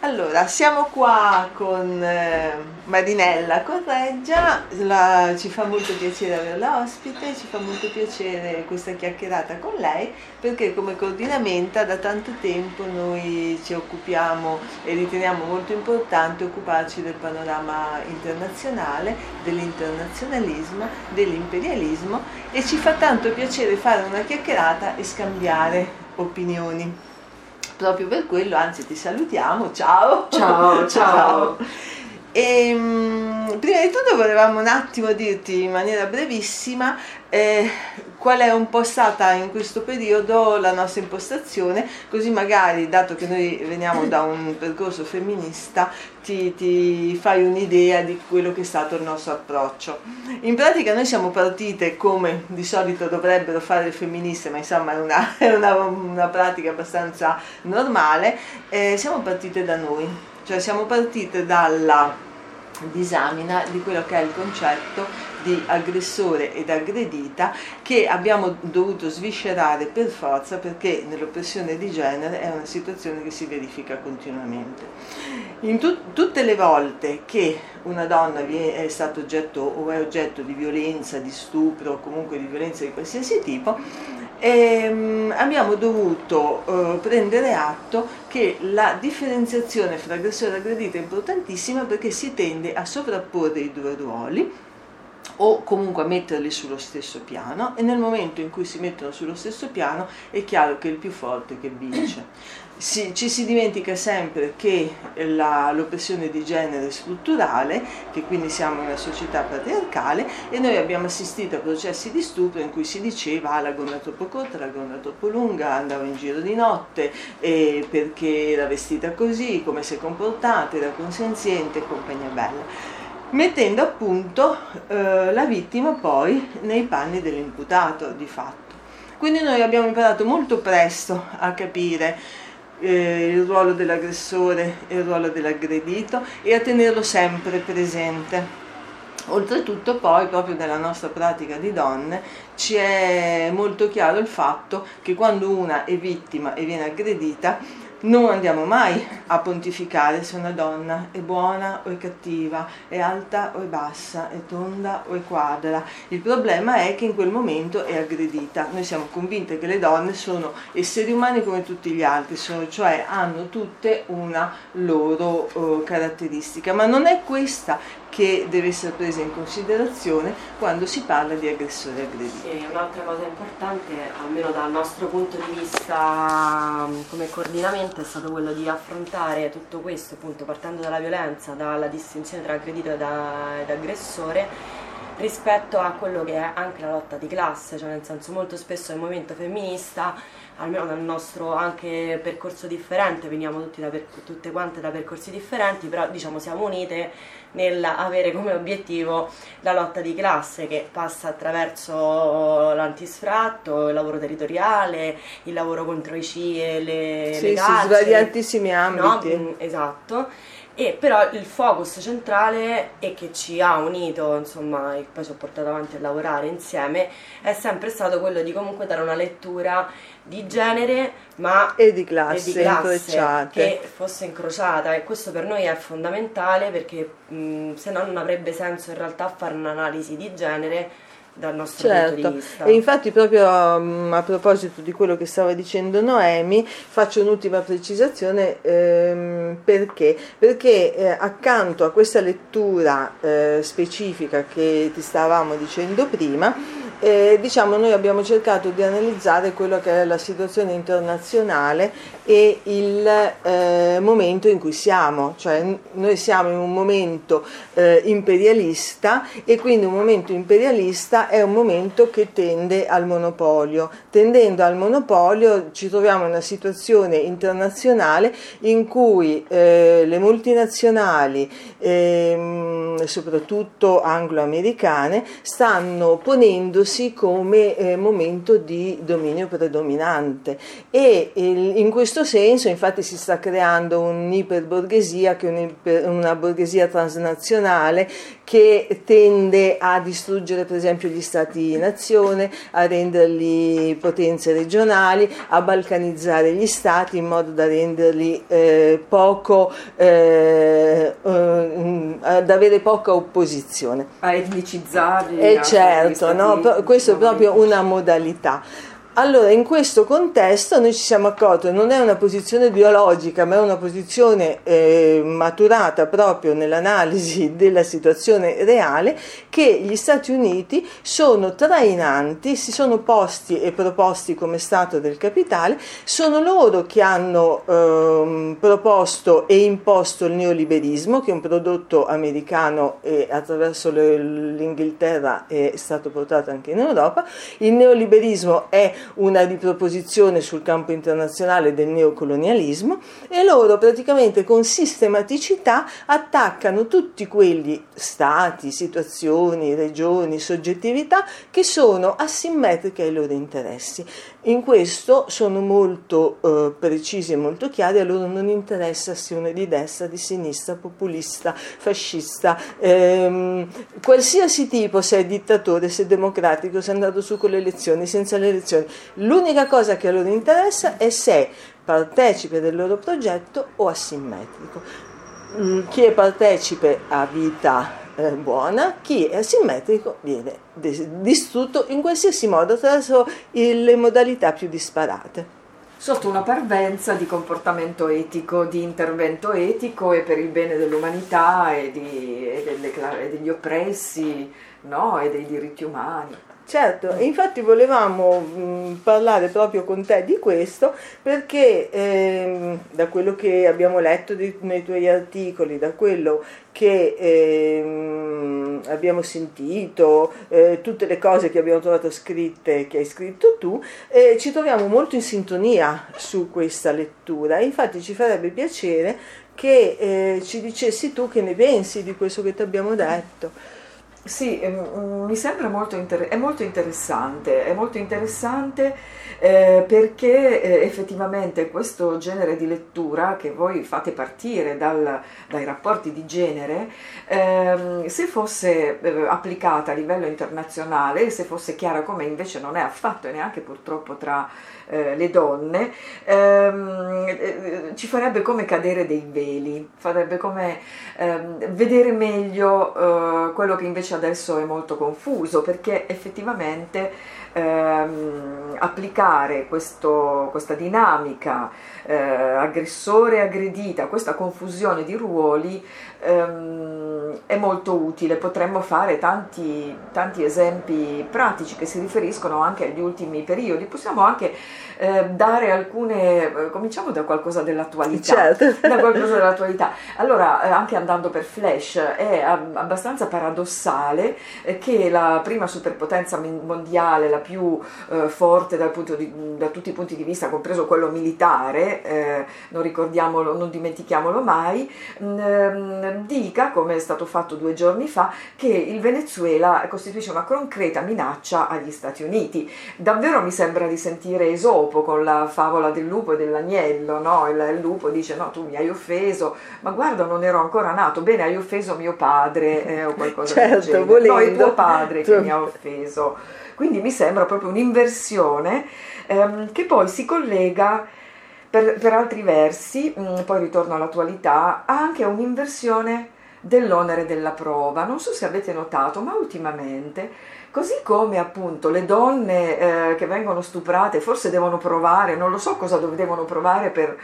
Allora, siamo qua con Marinella Correggia, ci fa molto piacere averla ospite, ci fa molto piacere questa chiacchierata con lei, perché come coordinamenta da tanto tempo noi ci occupiamo e riteniamo molto importante occuparci del panorama internazionale, dell'internazionalismo, dell'imperialismo, e ci fa tanto piacere fare una chiacchierata e scambiare opinioni. Proprio per quello, anzi, ti salutiamo, ciao! Ciao, ciao! E, prima di tutto volevamo un attimo dirti in maniera brevissima qual è un po' stata in questo periodo la nostra impostazione, così magari, dato che noi veniamo da un percorso femminista, ti fai un'idea di quello che è stato il nostro approccio. In pratica noi siamo partite come di solito dovrebbero fare le femministe, ma insomma è una pratica abbastanza normale. Siamo partite da noi, cioè siamo partite dalla disamina di quello che è il concetto di aggressore ed aggredita, che abbiamo dovuto sviscerare per forza, perché nell'oppressione di genere è una situazione che si verifica continuamente. In tutte le volte che una donna è stato oggetto o è oggetto di violenza, di stupro o comunque di violenza di qualsiasi tipo, abbiamo dovuto prendere atto che la differenziazione fra aggressore e aggredito è importantissima, perché si tende a sovrapporre i due ruoli o comunque a metterli sullo stesso piano, e nel momento in cui si mettono sullo stesso piano è chiaro che è il più forte che vince. Ci si dimentica sempre che l'oppressione di genere è strutturale, che quindi siamo in una società patriarcale, e noi abbiamo assistito a processi di stupro in cui si diceva la gonna troppo corta, la gonna troppo lunga, andava in giro di notte perché era vestita così, come si è comportata, era consenziente e compagnia bella, mettendo appunto la vittima poi nei panni dell'imputato di fatto. Quindi noi abbiamo imparato molto presto a capire il ruolo dell'aggressore e il ruolo dell'aggredito e a tenerlo sempre presente. Oltretutto poi, proprio nella nostra pratica di donne, ci è molto chiaro il fatto che quando una è vittima e viene aggredita, non andiamo mai a pontificare se una donna è buona o è cattiva, è alta o è bassa, è tonda o è quadra. Il problema è che in quel momento è aggredita. Noi siamo convinte che le donne sono esseri umani come tutti gli altri, cioè hanno tutte una loro caratteristica, ma non è questa che deve essere presa in considerazione quando si parla di aggressore e aggredito. E un'altra cosa importante, almeno dal nostro punto di vista come coordinamento, è stato quello di affrontare tutto questo, appunto, partendo dalla violenza, dalla distinzione tra aggredito ed aggressore, rispetto a quello che è anche la lotta di classe, cioè nel senso, molto spesso nel movimento femminista, almeno nel nostro anche percorso differente, veniamo tutte quante da percorsi differenti, però diciamo siamo unite nell'avere come obiettivo la lotta di classe, che passa attraverso l'antisfratto, il lavoro territoriale, il lavoro contro i CIE, le carceri, svariatissimi ambiti. No? Esatto. E però il focus centrale, e che ci ha unito, insomma, e poi ci ha portato avanti a lavorare insieme, è sempre stato quello di comunque dare una lettura di genere e di classe incrociate, che fosse incrociata, e questo per noi è fondamentale, perché se no non avrebbe senso in realtà fare un'analisi di genere dal nostro punto di vista. E infatti proprio a proposito di quello che stava dicendo Noemi, faccio un'ultima precisazione, perché accanto a questa lettura specifica che ti stavamo dicendo prima, diciamo, noi abbiamo cercato di analizzare quello che è la situazione internazionale e il momento in cui siamo, cioè noi siamo in un momento imperialista, e quindi un momento imperialista è un momento che tende al monopolio. Tendendo al monopolio ci troviamo in una situazione internazionale in cui le multinazionali, soprattutto anglo-americane, stanno ponendosi come momento di dominio predominante, e in questo questo senso infatti si sta creando un'iperborghesia, che è una borghesia transnazionale, che tende a distruggere per esempio gli stati-nazione, a renderli potenze regionali, a balcanizzare gli stati in modo da renderli ad avere poca opposizione. A etnicizzarli. E certo, no? Questo è proprio una modalità. Allora, in questo contesto noi ci siamo accorti, non è una posizione ideologica, ma è una posizione maturata proprio nell'analisi della situazione reale, che gli Stati Uniti sono trainanti, si sono posti e proposti come Stato del capitale, sono loro che hanno proposto e imposto il neoliberismo, che è un prodotto americano e attraverso l'Inghilterra è stato portato anche in Europa. Il neoliberismo è una riproposizione sul campo internazionale del neocolonialismo, e loro praticamente con sistematicità attaccano tutti quegli stati, situazioni, regioni, soggettività che sono asimmetriche ai loro interessi. In questo sono molto precisi e molto chiari. A loro non interessa se uno è di destra, di sinistra, populista, fascista, qualsiasi tipo, se è dittatore, se è democratico, se è andato su con le elezioni, senza le elezioni. L'unica cosa che a loro interessa è se è partecipe del loro progetto o asimmetrico. Chi è partecipe ha vita buona, chi è asimmetrico viene distrutto in qualsiasi modo attraverso le modalità più disparate. Sotto una parvenza di comportamento etico, di intervento etico e per il bene dell'umanità e degli oppressi, no? E dei diritti umani. Certo, infatti volevamo parlare proprio con te di questo, perché da quello che abbiamo letto nei tuoi articoli, da quello che abbiamo sentito, tutte le cose che abbiamo trovato scritte, che hai scritto tu, ci troviamo molto in sintonia su questa lettura. Infatti ci farebbe piacere che ci dicessi tu che ne pensi di questo che ti abbiamo detto. Sì, mi sembra molto interessante perché effettivamente questo genere di lettura che voi fate partire dai rapporti di genere, se fosse applicata a livello internazionale, se fosse chiara come invece non è affatto e neanche purtroppo tra le donne, ci farebbe come cadere dei veli, farebbe come vedere meglio quello che invece adesso è molto confuso, perché effettivamente applicare questa dinamica aggressore-aggredita, questa confusione di ruoli è molto utile. Potremmo fare tanti esempi pratici che si riferiscono anche agli ultimi periodi. Possiamo anche dare alcune, cominciamo da qualcosa dell'attualità. Certo. Da qualcosa dell'attualità. Allora, anche andando per flash, è abbastanza paradossale che la prima superpotenza mondiale, la più forte da tutti i punti di vista, compreso quello militare, non dimentichiamolo mai, dica, come è stato fatto 2 giorni fa, che il Venezuela costituisce una concreta minaccia agli Stati Uniti. Davvero mi sembra di sentire Esopo con la favola del lupo e dell'agnello, no? Il lupo dice: no, tu mi hai offeso, ma guarda, non ero ancora nato, bene, hai offeso mio padre, o qualcosa del genere. Volendo. No, è tuo padre che mi ha offeso. Quindi mi sembra proprio un'inversione che poi si collega per altri versi, poi ritorno all'attualità, ha anche un'inversione dell'onere della prova. Non so se avete notato, ma ultimamente, così come appunto le donne che vengono stuprate forse devono provare, non lo so cosa devono provare per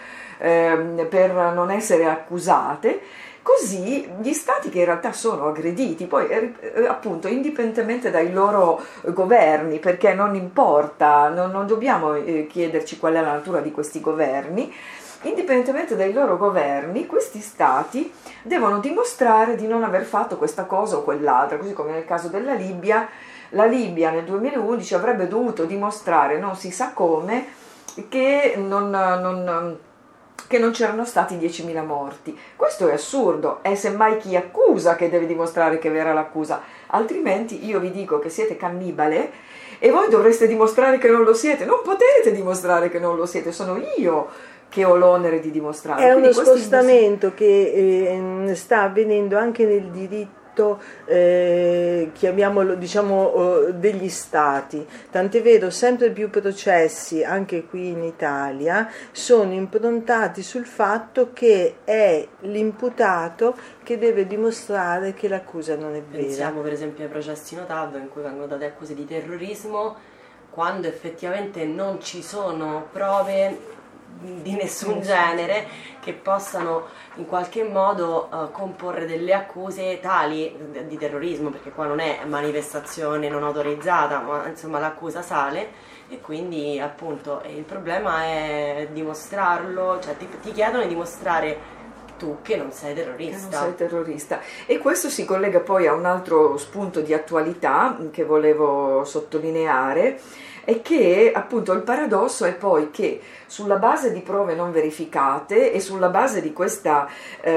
non essere accusate, così gli stati che in realtà sono aggrediti, poi appunto indipendentemente dai loro governi, perché non importa, non dobbiamo chiederci qual è la natura di questi governi, indipendentemente dai loro governi, questi stati devono dimostrare di non aver fatto questa cosa o quell'altra, così come nel caso della Libia. La Libia nel 2011 avrebbe dovuto dimostrare, non si sa come, che non c'erano stati 10.000 morti. Questo è assurdo, è semmai chi accusa che deve dimostrare che è vera l'accusa, altrimenti io vi dico che siete cannibale e voi dovreste dimostrare che non lo siete. Non potete dimostrare che non lo siete, sono io che ho l'onere di dimostrarlo. È Quindi uno spostamento che sta avvenendo anche nel diritto, chiamiamolo, diciamo, degli stati. Tant'è vero, sempre più processi anche qui in Italia sono improntati sul fatto che è l'imputato che deve dimostrare che l'accusa non è vera. Pensiamo per esempio ai processi Notav in cui vengono date accuse di terrorismo quando effettivamente non ci sono prove di nessun genere che possano in qualche modo comporre delle accuse tali di terrorismo, perché qua non è manifestazione non autorizzata, ma insomma l'accusa sale, e quindi appunto il problema è dimostrarlo, cioè ti chiedono di dimostrare tu che non sei terrorista. Che non sei terrorista. E questo si collega poi a un altro spunto di attualità che volevo sottolineare, è che appunto il paradosso è poi che sulla base di prove non verificate e sulla base di questa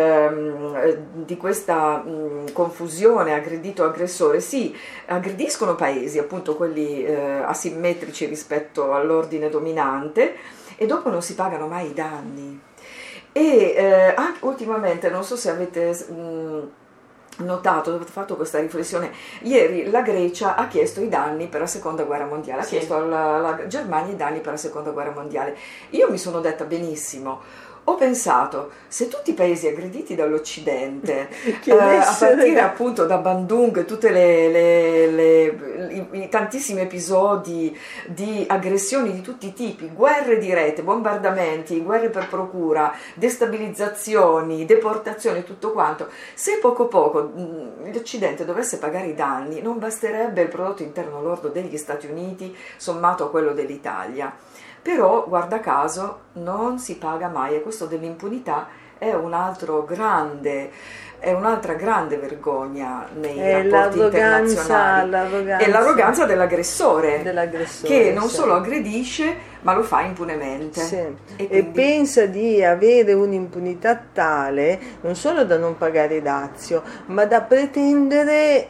confusione aggredito-aggressore si aggrediscono paesi, appunto quelli asimmetrici rispetto all'ordine dominante, e dopo non si pagano mai i danni. E anche ultimamente, non so se avete notato, ho fatto questa riflessione, ieri la Grecia ha chiesto i danni per la seconda guerra mondiale, ha chiesto alla Germania i danni per la seconda guerra mondiale. Io mi sono detta benissimo, ho pensato, se tutti i paesi aggrediti dall'Occidente, a partire appunto da Bandung, tutti i tantissimi episodi di aggressioni di tutti i tipi, guerre di rete, bombardamenti, guerre per procura, destabilizzazioni, deportazioni, tutto quanto, se poco poco l'Occidente dovesse pagare i danni, non basterebbe il prodotto interno lordo degli Stati Uniti sommato a quello dell'Italia. Però, guarda caso, non si paga mai, e questo dell'impunità è un'altra grande vergogna nei rapporti internazionali. È l'arroganza dell'aggressore, che non solo aggredisce, ma lo fa impunemente. Sì. E pensa di avere un'impunità tale non solo da non pagare dazio, ma da pretendere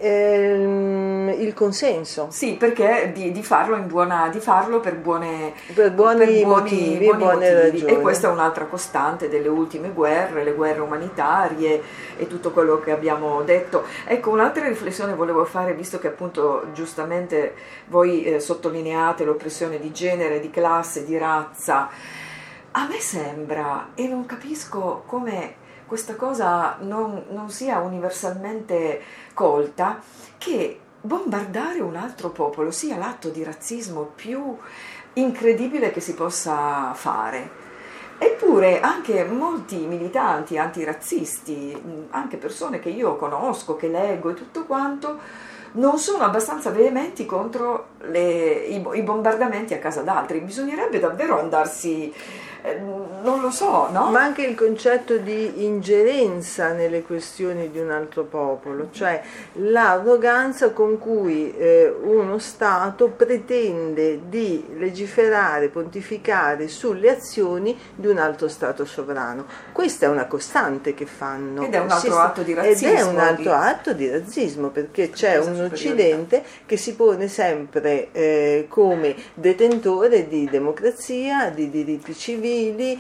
il consenso. Sì, perché di farlo per buoni motivi, buone ragioni. E questa è un'altra costante delle ultime guerre, le guerre umanitarie e tutto quello che abbiamo detto. Ecco, un'altra riflessione volevo fare, visto che appunto giustamente voi sottolineate l'oppressione di genere, di classe, di razza. A me sembra, e non capisco come questa cosa non sia universalmente colta, che bombardare un altro popolo sia l'atto di razzismo più incredibile che si possa fare. Eppure anche molti militanti antirazzisti, anche persone che io conosco, che leggo e tutto quanto, non sono abbastanza veementi contro i bombardamenti a casa d'altri. Bisognerebbe davvero andarsi, non lo so, no? Ma anche il concetto di ingerenza nelle questioni di un altro popolo, cioè l'arroganza con cui uno Stato pretende di legiferare, pontificare sulle azioni di un altro Stato sovrano. Questa è una costante che fanno. Ed è un altro atto di razzismo. Ed è un altro atto di razzismo, perché c'è un Occidente che si pone sempre come detentore di democrazia, di diritti civili,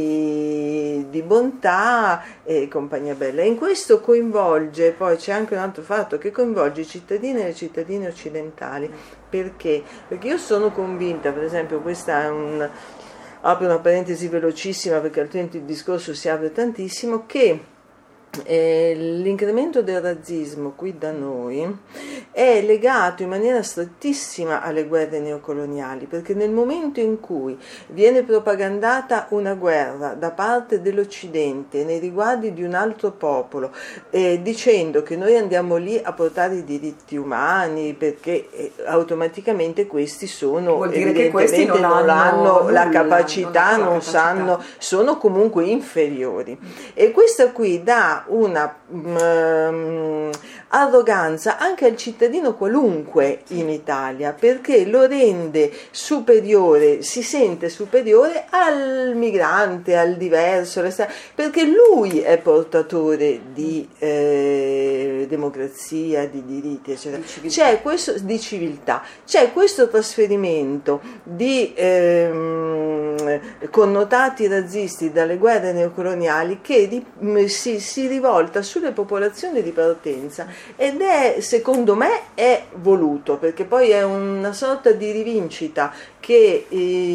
di bontà e compagnia bella. E in questo coinvolge, poi c'è anche un altro fatto che coinvolge i cittadini e le cittadine occidentali. Perché? Perché io sono convinta, per esempio, questa è apro una parentesi velocissima perché altrimenti il discorso si apre tantissimo, che l'incremento del razzismo qui da noi è legato in maniera strettissima alle guerre neocoloniali, perché nel momento in cui viene propagandata una guerra da parte dell'Occidente nei riguardi di un altro popolo, dicendo che noi andiamo lì a portare i diritti umani perché automaticamente questi sono, vuol dire evidentemente che questi non hanno la capacità, non sanno, sono comunque inferiori, e questa qui dà una arroganza anche al cittadino qualunque in Italia, perché lo rende superiore, si sente superiore al migrante, al diverso, perché lui è portatore di democrazia, di diritti, eccetera. C'è questo, di civiltà, c'è questo trasferimento di connotati razzisti dalle guerre neocoloniali che si rivolta sulle popolazioni di partenza, ed è, secondo me, è voluto, perché poi è una sorta di rivincita che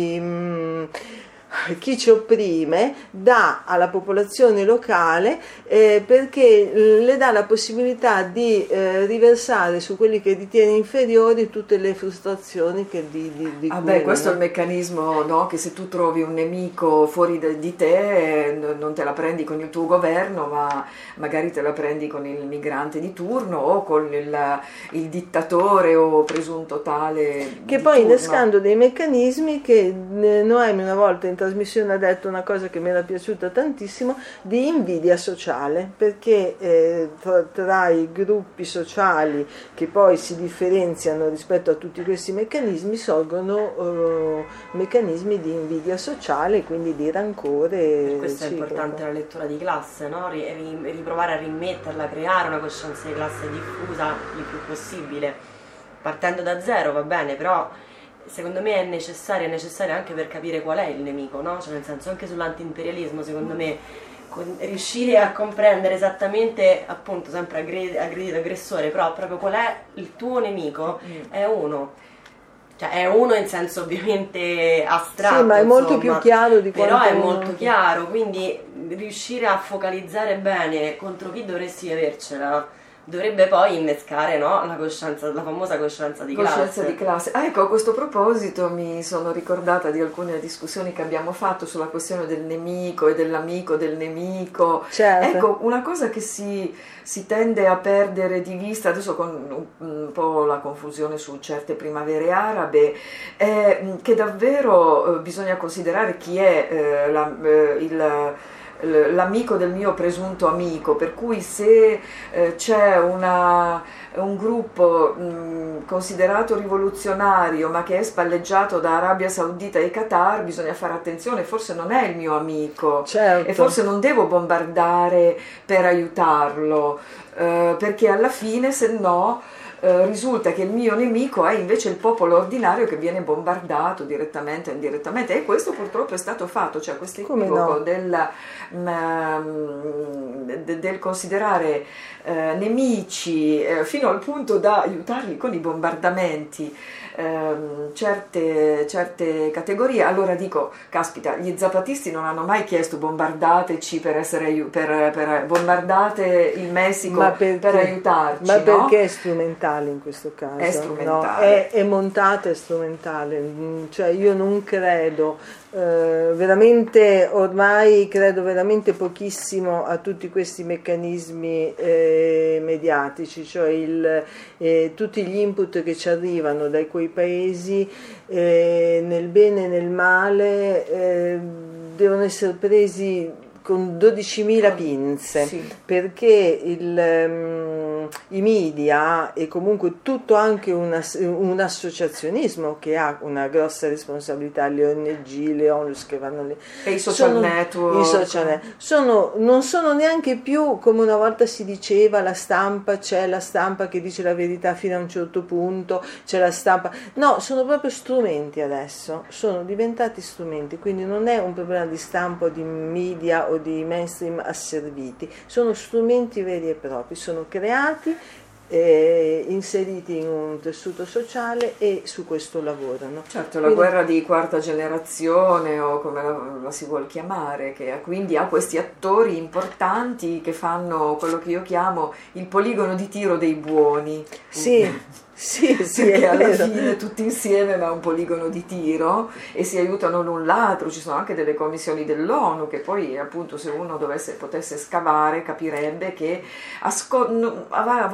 chi ci opprime dà alla popolazione locale, perché le dà la possibilità di riversare su quelli che ritiene inferiori tutte le frustrazioni che di questo è il meccanismo, no? Che se tu trovi un nemico fuori di te, non te la prendi con il tuo governo, ma magari te la prendi con il migrante di turno o con il dittatore o presunto tale che di poi turno. innescando dei meccanismi che Noemi una volta in trasmissione ha detto una cosa che mi era piaciuta tantissimo, di invidia sociale, perché tra i gruppi sociali che poi si differenziano rispetto a tutti questi meccanismi sorgono meccanismi di invidia sociale, quindi di rancore. Per questo è importante la lettura di classe, no? Riprovare a rimetterla, a creare una coscienza di classe diffusa il più possibile, partendo da zero, va bene, però secondo me è necessaria anche per capire qual è il nemico, no? Cioè, nel senso, anche sull'antiimperialismo, secondo me, riuscire a comprendere esattamente, appunto, sempre aggredito, aggressore, però proprio qual è il tuo nemico, è uno. Cioè è uno in senso ovviamente astratto. Sì, ma è molto insomma, più chiaro di quanto... Però è molto chiaro, quindi riuscire a focalizzare bene contro chi dovresti avercela dovrebbe poi innescare, no, la coscienza, la famosa coscienza di classe. Coscienza di classe. Ecco, a questo proposito mi sono ricordata di alcune discussioni che abbiamo fatto sulla questione del nemico e dell'amico del nemico. Certo. Ecco, una cosa che si tende a perdere di vista, adesso con un po' la confusione su certe primavere arabe, è che davvero bisogna considerare chi è l'amico del mio presunto amico, per cui se c'è un gruppo considerato rivoluzionario ma che è spalleggiato da Arabia Saudita e Qatar, bisogna fare attenzione, forse non è il mio amico, certo. E forse non devo bombardare per aiutarlo, perché alla fine, se no, risulta che il mio nemico è invece il popolo ordinario che viene bombardato direttamente o indirettamente, e questo purtroppo è stato fatto, cioè questo equivoco del considerare nemici fino al punto da aiutarli con i bombardamenti certe categorie. Allora dico, caspita, gli zapatisti non hanno mai chiesto bombardateci per bombardate il Messico per aiutarci, ma no? perché è strumentale in questo caso? È strumentale. No, è montata, è strumentale, cioè io non credo veramente, ormai credo veramente pochissimo a tutti questi meccanismi mediatici, cioè tutti gli input che ci arrivano da quei paesi, nel bene e nel male, devono essere presi con 12.000 pinze, sì. Perché i media e comunque tutto anche un associazionismo che ha una grossa responsabilità, le ONG, le ONLUS che vanno lì, e i social network, non sono neanche più come una volta si diceva la stampa, c'è la stampa che dice la verità fino a un certo punto, c'è la stampa, no, sono proprio strumenti adesso, sono diventati strumenti, quindi non è un problema di stampa o di media o di mainstream asserviti, sono strumenti veri e propri, sono creati, inseriti in un tessuto sociale e su questo lavorano. Certo, la guerra di quarta generazione o come la si vuol chiamare, che quindi ha questi attori importanti che fanno quello che io chiamo il poligono di tiro dei buoni. Sì. Sì, perché alla fine tutti insieme, ma è un poligono di tiro e si aiutano l'un l'altro. Ci sono anche delle commissioni dell'ONU che poi, appunto, se uno potesse scavare capirebbe che a volte non sono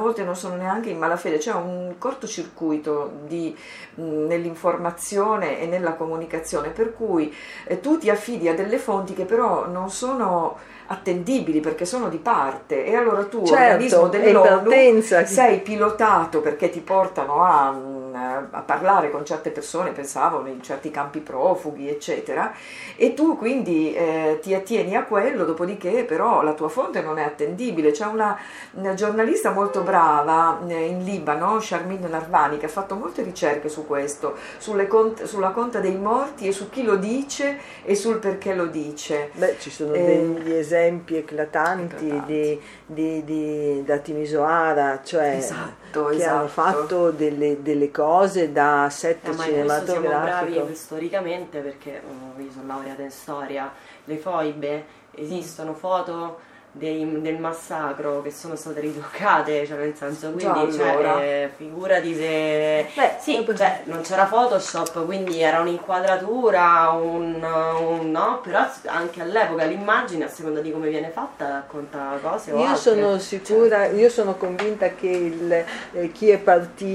sono neanche in malafede, c'è un cortocircuito nell'informazione e nella comunicazione, per cui tu ti affidi a delle fonti che però non sono attendibili perché sono di parte, e allora tu, organismo dell'ONU, sei pilotato perché ti portano a parlare con certe persone, pensavano in certi campi profughi eccetera, e tu quindi ti attieni a quello, dopodiché però la tua fonte non è attendibile. C'è una giornalista molto brava in Libano, Sharmin Narvani, che ha fatto molte ricerche su questo, sulla conta dei morti e su chi lo dice e sul perché lo dice. Beh, ci sono degli esempi eclatanti da Timisoara, cioè che hanno fatto delle cose da set cinematografico. Siamo bravi storicamente perché io sono laureata in storia, le foibe, esistono foto del massacro che sono state ritoccate, cioè nel senso, quindi allora. Figurati se cioè, non c'era Photoshop, quindi era un'inquadratura, no, però anche all'epoca l'immagine, a seconda di come viene fatta, racconta cose o altre. Sono sicura, io sono convinta che chi è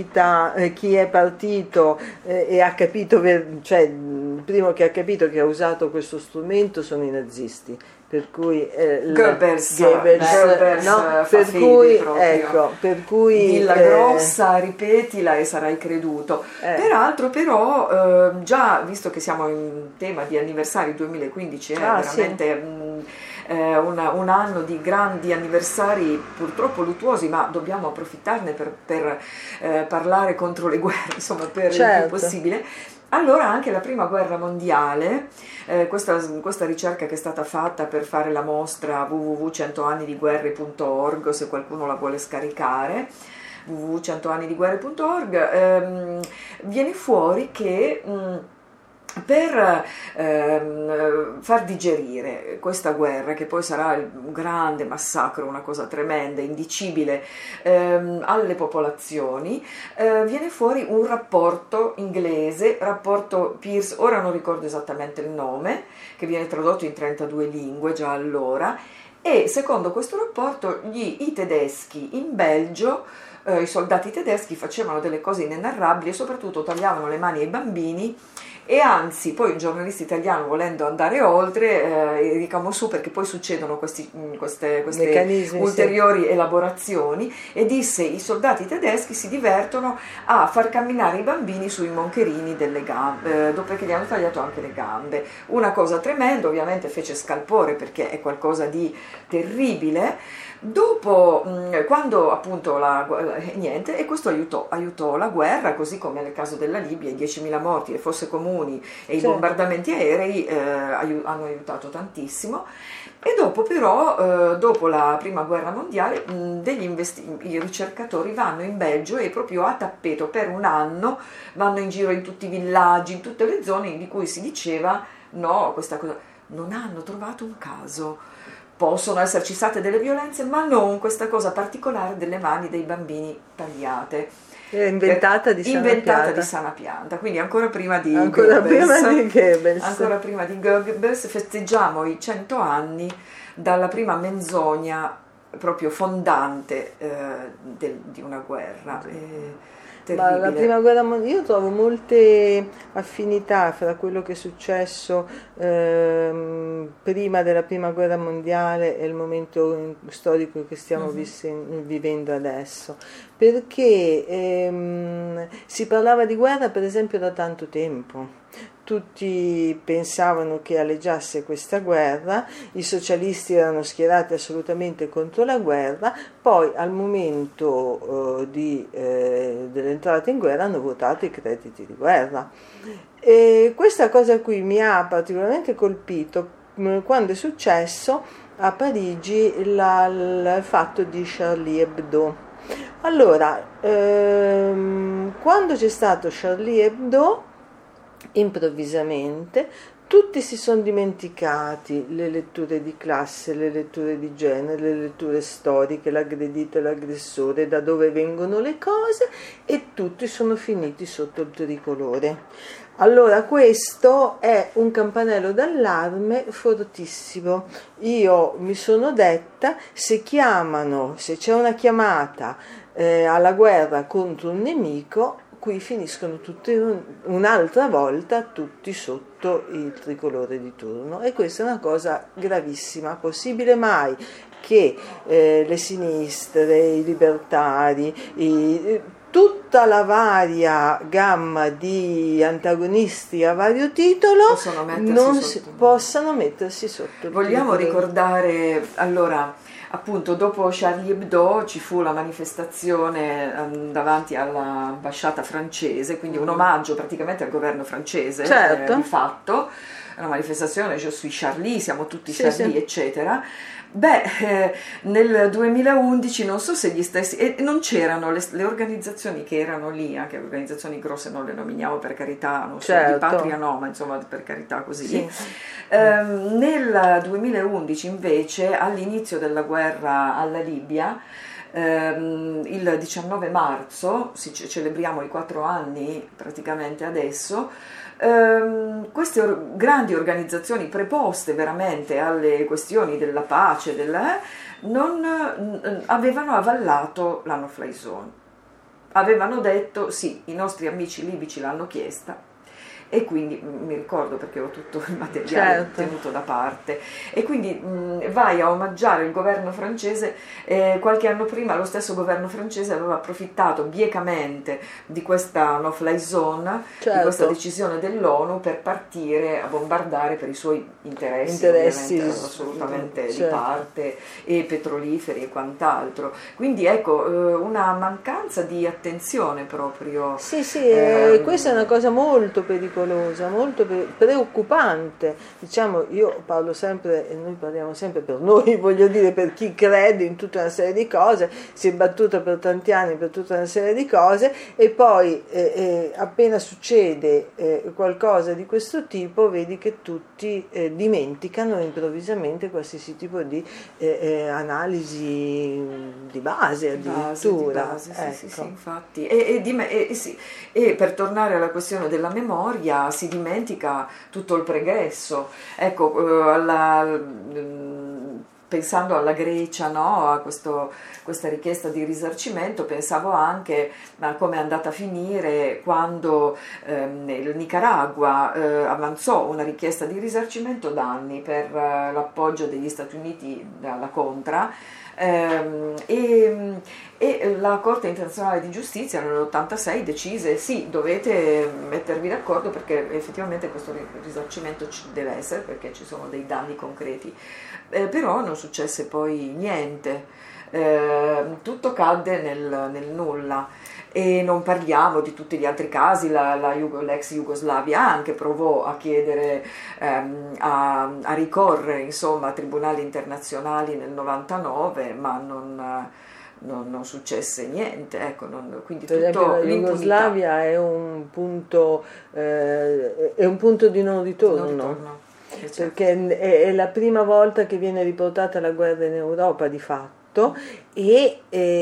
partito e ha capito, cioè il primo che ha capito che ha usato questo strumento sono i nazisti. Per cui Goebbels no? per cui dilla grossa, ripetila e sarai creduto. Peraltro però già, visto che siamo in tema di anniversari, 2015 è veramente un anno di grandi anniversari, purtroppo luttuosi, ma dobbiamo approfittarne per parlare contro le guerre, insomma, per il più possibile. Allora anche la prima guerra mondiale, questa ricerca che è stata fatta per fare la mostra www.centoannidiguerre.org, se qualcuno la vuole scaricare, www.centoannidiguerre.org, viene fuori che per far digerire questa guerra, che poi sarà un grande massacro, una cosa tremenda, indicibile alle popolazioni, viene fuori un rapporto inglese, rapporto Pearce, ora non ricordo esattamente il nome, che viene tradotto in 32 lingue già allora, e secondo questo rapporto i tedeschi in Belgio, i soldati tedeschi facevano delle cose inenarrabili e soprattutto tagliavano le mani ai bambini. E anzi, poi un giornalista italiano, volendo andare oltre, ricamò su, perché poi succedono queste ulteriori elaborazioni, e disse: i soldati tedeschi si divertono a far camminare i bambini sui moncherini delle gambe, dopo che gli hanno tagliato anche le gambe. Una cosa tremenda, ovviamente fece scalpore perché è qualcosa di terribile. Dopo, quando appunto niente, e questo aiutò la guerra, così come nel caso della Libia, i 10.000 morti, le fosse comuni e i bombardamenti aerei hanno aiutato tantissimo. E dopo però, dopo la prima guerra mondiale, i ricercatori vanno in Belgio e proprio a tappeto per un anno vanno in giro in tutti i villaggi, in tutte le zone di cui si diceva no, questa cosa, non hanno trovato un caso. Possono esserci state delle violenze, ma non questa cosa particolare delle mani dei bambini tagliate. Era inventata di sana pianta, quindi ancora prima di Goebbels. Ancora prima di Goebbels festeggiamo i 100 anni dalla prima menzogna proprio fondante di una guerra. Ma la prima guerra mondiale, io trovo molte affinità fra quello che è successo prima della prima guerra mondiale e il momento storico che stiamo vivendo adesso, perché si parlava di guerra per esempio da tanto tempo. Tutti pensavano che aleggiasse questa guerra, i socialisti erano schierati assolutamente contro la guerra, poi al momento dell'entrata in guerra hanno votato i crediti di guerra. E questa cosa qui mi ha particolarmente colpito quando è successo a Parigi il fatto di Charlie Hebdo. Allora, quando c'è stato Charlie Hebdo, improvvisamente tutti si sono dimenticati le letture di classe, le letture di genere, le letture storiche, l'aggredito e l'aggressore, da dove vengono le cose, e tutti sono finiti sotto il tricolore. Allora questo è un campanello d'allarme fortissimo. Io mi sono detta, se c'è una chiamata alla guerra contro un nemico, qui finiscono tutti un'altra volta tutti sotto il tricolore di turno, e questa è una cosa gravissima. Possibile mai che le sinistre, i libertari, tutta la varia gamma di antagonisti a vario titolo possano mettersi sotto il Vogliamo tricolore. ricordare, allora, appunto, dopo Charlie Hebdo ci fu la manifestazione davanti all'ambasciata francese, quindi un omaggio praticamente al governo francese, certo. Di fatto, una manifestazione Je suis Charlie, siamo tutti Sì, Charlie, sì. eccetera. Nel 2011 non so se gli stessi, e non c'erano le organizzazioni che erano lì, anche organizzazioni grosse non le nominiamo per carità, non so, certo. di patria no, ma insomma per carità così. Sì. Nel 2011 invece, all'inizio della guerra alla Libia, il 19 marzo, celebriamo i 4 anni praticamente adesso, queste grandi organizzazioni preposte veramente alle questioni della pace, non avevano avallato la no-fly zone. Avevano detto sì, i nostri amici libici l'hanno chiesta, e quindi mi ricordo perché ho tutto il materiale certo. tenuto da parte, e quindi vai a omaggiare il governo francese. Qualche anno prima lo stesso governo francese aveva approfittato biecamente di questa no-fly zone, certo. di questa decisione dell'ONU, per partire a bombardare per i suoi interessi ovviamente, assolutamente certo. di parte, e petroliferi e quant'altro. Quindi ecco, una mancanza di attenzione proprio. Sì, questa è una cosa molto pericolosa, molto preoccupante. Diciamo, io parlo sempre, e noi parliamo sempre per noi, voglio dire, per chi crede in tutta una serie di cose, si è battuto per tanti anni per tutta una serie di cose, e poi appena succede qualcosa di questo tipo, vedi che tutti dimenticano improvvisamente qualsiasi tipo di analisi di base addirittura. Di base, ecco. sì, infatti. E per tornare alla questione della memoria, si dimentica tutto il pregresso. Ecco, pensando alla Grecia, no? A questa richiesta di risarcimento, pensavo anche a come è andata a finire quando il Nicaragua avanzò una richiesta di risarcimento danni per l'appoggio degli Stati Uniti alla Contra, e la Corte internazionale di giustizia nell'86 decise sì, dovete mettervi d'accordo, perché effettivamente questo risarcimento ci deve essere, perché ci sono dei danni concreti. Però non successe poi niente, tutto cadde nel nulla. E non parliamo di tutti gli altri casi. L'ex Jugoslavia anche provò a chiedere, a ricorrere insomma a tribunali internazionali nel 99, ma non successe niente, ecco, quindi per esempio tutto la Jugoslavia è un punto di non ritorno. Perché è la prima volta che viene riportata la guerra in Europa di fatto, ed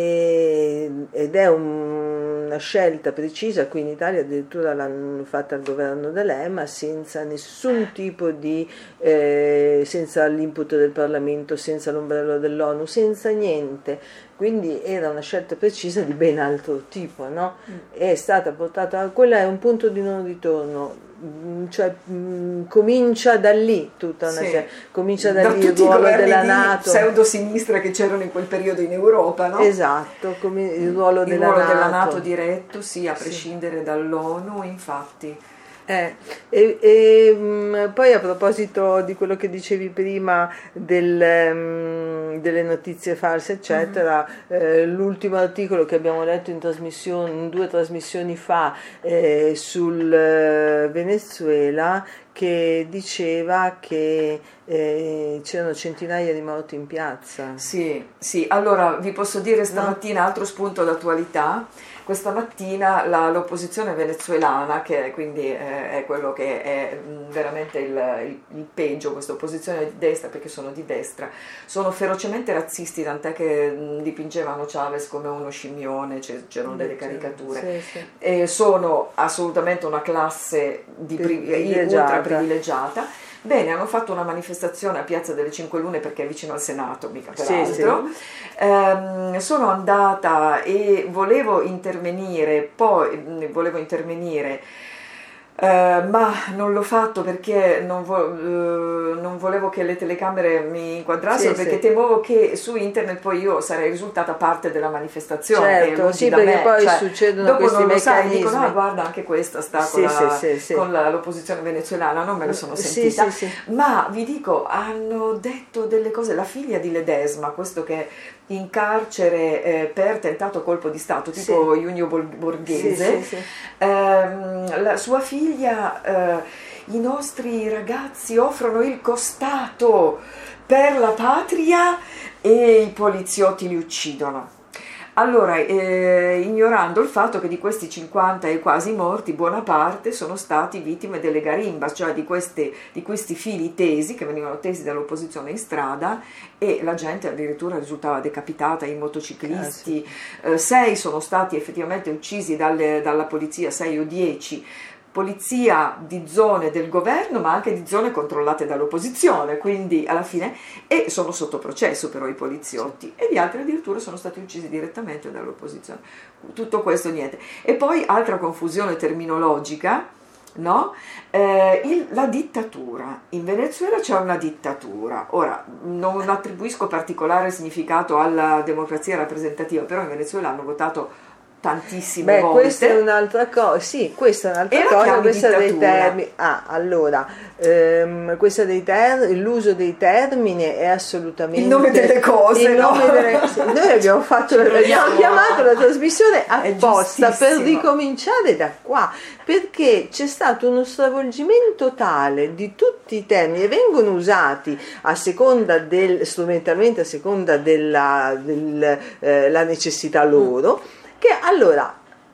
è una scelta precisa. Qui in Italia addirittura l'hanno fatta al governo D'Alema, senza nessun tipo di senza l'input del Parlamento, senza l'ombrello dell'ONU, senza niente. Quindi era una scelta precisa di ben altro tipo, no? È stata portata, quella è un punto di non ritorno. Cioè comincia da lì tutta una serie, comincia da lì il ruolo della NATO, pseudo-sinistra che c'erano in quel periodo in Europa, no? Esatto, il ruolo della NATO diretto, sì, a prescindere dall'ONU, infatti. Poi a proposito di quello che dicevi prima delle notizie false eccetera, l'ultimo articolo che abbiamo letto in 2 trasmissioni fa sul Venezuela, che diceva che c'erano centinaia di morti in piazza. Sì, sì, allora vi posso dire stamattina altro spunto d'attualità. Questa mattina l'opposizione venezuelana, che quindi è quello che è veramente il peggio, questa opposizione di destra, perché sono di destra, sono ferocemente razzisti, tant'è che dipingevano Chavez come uno scimmione, c'erano delle caricature. Sì. E sono assolutamente una classe ultra privilegiata. Bene, hanno fatto una manifestazione a Piazza delle Cinque Lune, perché è vicino al Senato, mica peraltro. Sì. Sono andata e volevo intervenire, ma non l'ho fatto perché non volevo che le telecamere mi inquadrassero, perché temevo che su internet poi io sarei risultata parte della manifestazione. Certo, sì, perché poi succedono questi meccanismi. Dicono, no, guarda, anche questa sta con l'opposizione venezuelana, non me lo sono sentita. Ma vi dico, hanno detto delle cose, la figlia di Ledesma, questo che in carcere per tentato colpo di Stato, tipo Junio Borghese, la sua figlia, i nostri ragazzi offrono il costato per la patria e i poliziotti li uccidono. Allora, ignorando il fatto che di questi 50 e quasi morti, buona parte sono stati vittime delle garimbas, cioè di questi fili tesi, che venivano tesi dall'opposizione in strada, e la gente addirittura risultava decapitata, i motociclisti. 6 sono stati effettivamente uccisi dalla polizia, 6 o 10, polizia di zone del governo, ma anche di zone controllate dall'opposizione, quindi alla fine, e sono sotto processo però i poliziotti, e gli altri addirittura sono stati uccisi direttamente dall'opposizione. Tutto questo niente. E poi altra confusione terminologica, no? La dittatura. In Venezuela c'è una dittatura. Ora, non attribuisco particolare significato alla democrazia rappresentativa, però in Venezuela hanno votato tantissime volte. Questa è un'altra cosa, sì, questa è un'altra cosa, questa dei termini. Allora, questa l'uso dei termini è assolutamente il nome delle cose. Noi abbiamo chiamato la trasmissione apposta per ricominciare da qua, perché c'è stato uno stravolgimento tale di tutti i termini, e vengono usati a seconda strumentalmente a seconda della necessità loro. Che allora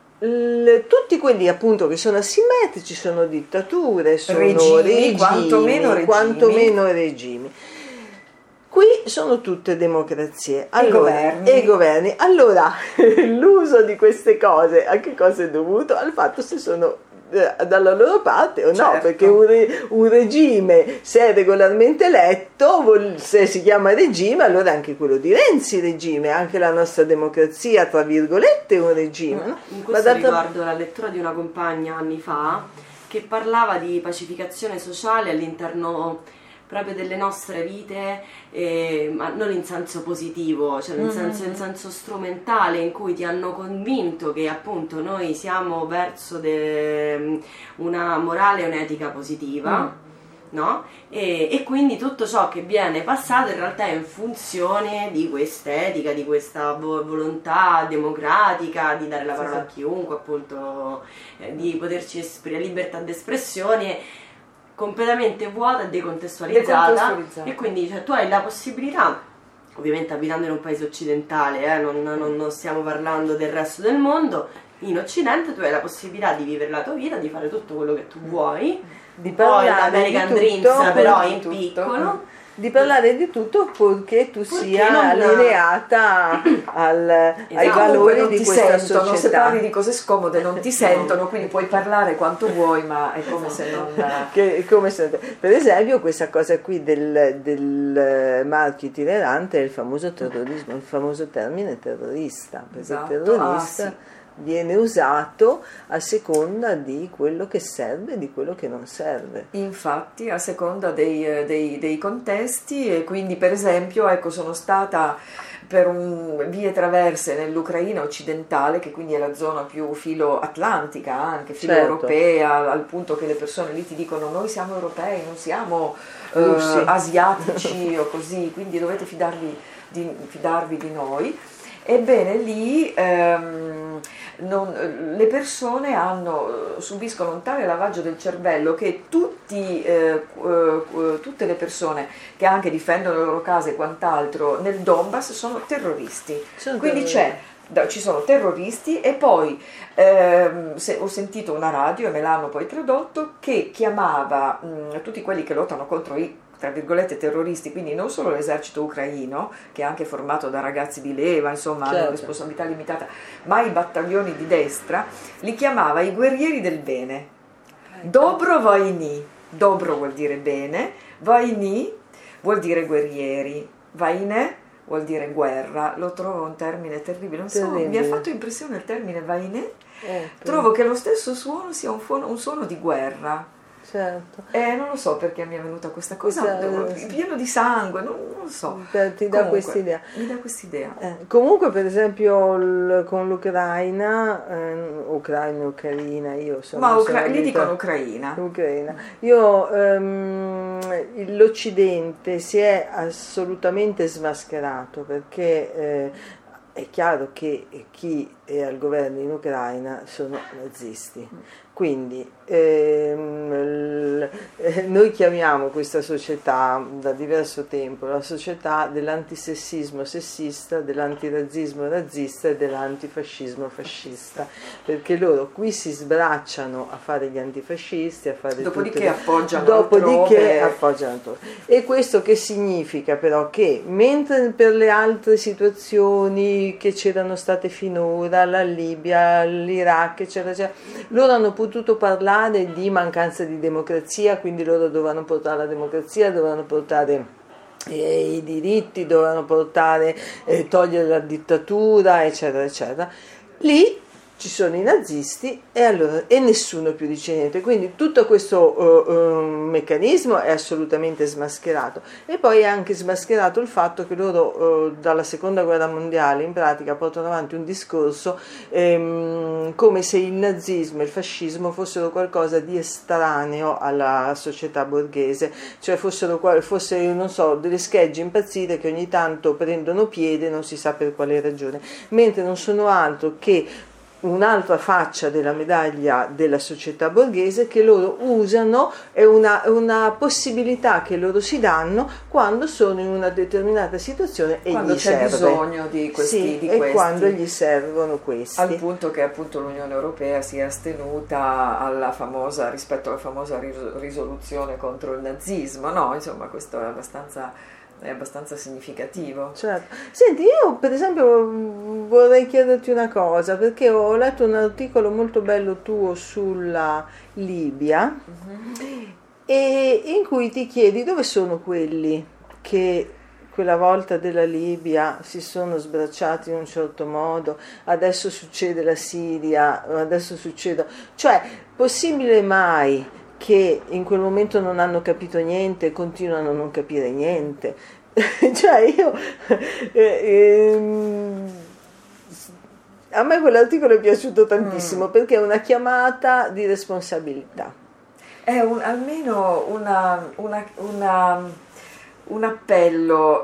tutti quelli appunto che sono asimmetrici sono dittature, sono regimi, quantomeno regimi. Qui sono tutte democrazie e governi. Allora, l'uso di queste cose a che cosa è dovuto? Al fatto se sono dalla loro parte o no, perché un regime, se è regolarmente eletto, se si chiama regime, allora anche quello di Renzi regime, anche la nostra democrazia tra virgolette è un regime, no? In questo ricordo la lettura di una compagna anni fa che parlava di pacificazione sociale all'interno proprio delle nostre vite, ma non in senso positivo, cioè in senso strumentale, in cui ti hanno convinto che appunto noi siamo verso una morale e un'etica positiva, no? E quindi tutto ciò che viene passato in realtà è in funzione di questa etica, di questa volontà democratica di dare la parola a chiunque, appunto, di poterci esprimere, libertà d'espressione completamente vuota e decontestualizzata. E quindi tu hai la possibilità, ovviamente abitando in un paese occidentale, non stiamo parlando del resto del mondo, in Occidente tu hai la possibilità di vivere la tua vita, di fare tutto quello che tu vuoi, di parlare poi l'American Dreams però in piccolo, di parlare di tutto purché tu sia allineata ai valori di questa società. Se parli di cose scomode non ti sentono, quindi puoi parlare quanto vuoi, ma è come se non... Per esempio questa cosa qui del marchio itinerante è il famoso terrorismo, il famoso termine terrorista, perché il terrorista viene usato a seconda di quello che serve e di quello che non serve. Infatti, a seconda dei contesti, e quindi per esempio, ecco, sono stata per vie traverse nell'Ucraina occidentale, che quindi è la zona più filo-atlantica, anche filo-europea, al punto che le persone lì ti dicono noi siamo europei, non siamo asiatici o così, quindi dovete fidarvi di noi. Ebbene, lì le persone subiscono un tale lavaggio del cervello che tutte le persone che anche difendono le loro case e quant'altro nel Donbass sono terroristi. Quindi ci sono terroristi, e poi ho sentito una radio, e me l'hanno poi tradotto, che chiamava tutti quelli che lottano contro i, tra virgolette, terroristi, quindi non solo l'esercito ucraino, che è anche formato da ragazzi di leva, insomma, hanno responsabilità limitata, ma i battaglioni di destra, li chiamava i guerrieri del bene. Dobro vojni, dobro vuol dire bene, vojni vuol dire guerrieri, vajne vuol dire guerra. Lo trovo un termine terribile, non so, mi ha fatto impressione il termine vajne, trovo che lo stesso suono sia un suono di guerra. Certo. Non lo so perché mi è venuta questa cosa, pieno di sangue, non lo so. Ti dà quest'idea. Mi dà quest'idea. Comunque, per esempio, con l'Ucraina, Ucraina, io sono... Ma lì dicono Ucraina. Io, l'Occidente si è assolutamente smascherato, perché è chiaro che chi è al governo in Ucraina sono nazisti. Quindi noi chiamiamo questa società da diverso tempo la società dell'antisessismo sessista, dell'antirazzismo razzista e dell'antifascismo fascista, perché loro qui si sbracciano a fare gli antifascisti, a fare dopodiché appoggiano altrove. E questo che significa però? Che mentre per le altre situazioni che c'erano state finora, la Libia, l'Iraq, eccetera, loro hanno potuto parlare di mancanza di democrazia, quindi loro dovevano portare la democrazia, dovevano portare i diritti, dovevano portare togliere la dittatura, eccetera, eccetera. Lì ci sono i nazisti e nessuno più dice niente, quindi tutto questo meccanismo è assolutamente smascherato. E poi è anche smascherato il fatto che loro dalla seconda guerra mondiale in pratica portano avanti un discorso come se il nazismo e il fascismo fossero qualcosa di estraneo alla società borghese, cioè fossero non so, delle schegge impazzite che ogni tanto prendono piede, non si sa per quale ragione, mentre non sono altro che un'altra faccia della medaglia della società borghese che loro usano, è una possibilità che loro si danno quando sono in una determinata situazione e quando gli c'è serve bisogno di questi, e quando gli servono questi, al punto che appunto l'Unione Europea si è astenuta rispetto alla famosa risoluzione contro il nazismo, no? Insomma, questo è abbastanza significativo. Certo. Senti, io per esempio vorrei chiederti una cosa, perché ho letto un articolo molto bello tuo sulla Libia, e in cui ti chiedi dove sono quelli che quella volta della Libia si sono sbracciati in un certo modo, adesso succede la Siria, adesso succede... Cioè, possibile mai che in quel momento non hanno capito niente e continuano a non capire niente? Cioè io a me quell'articolo è piaciuto tantissimo, perché è una chiamata di responsabilità, è almeno un appello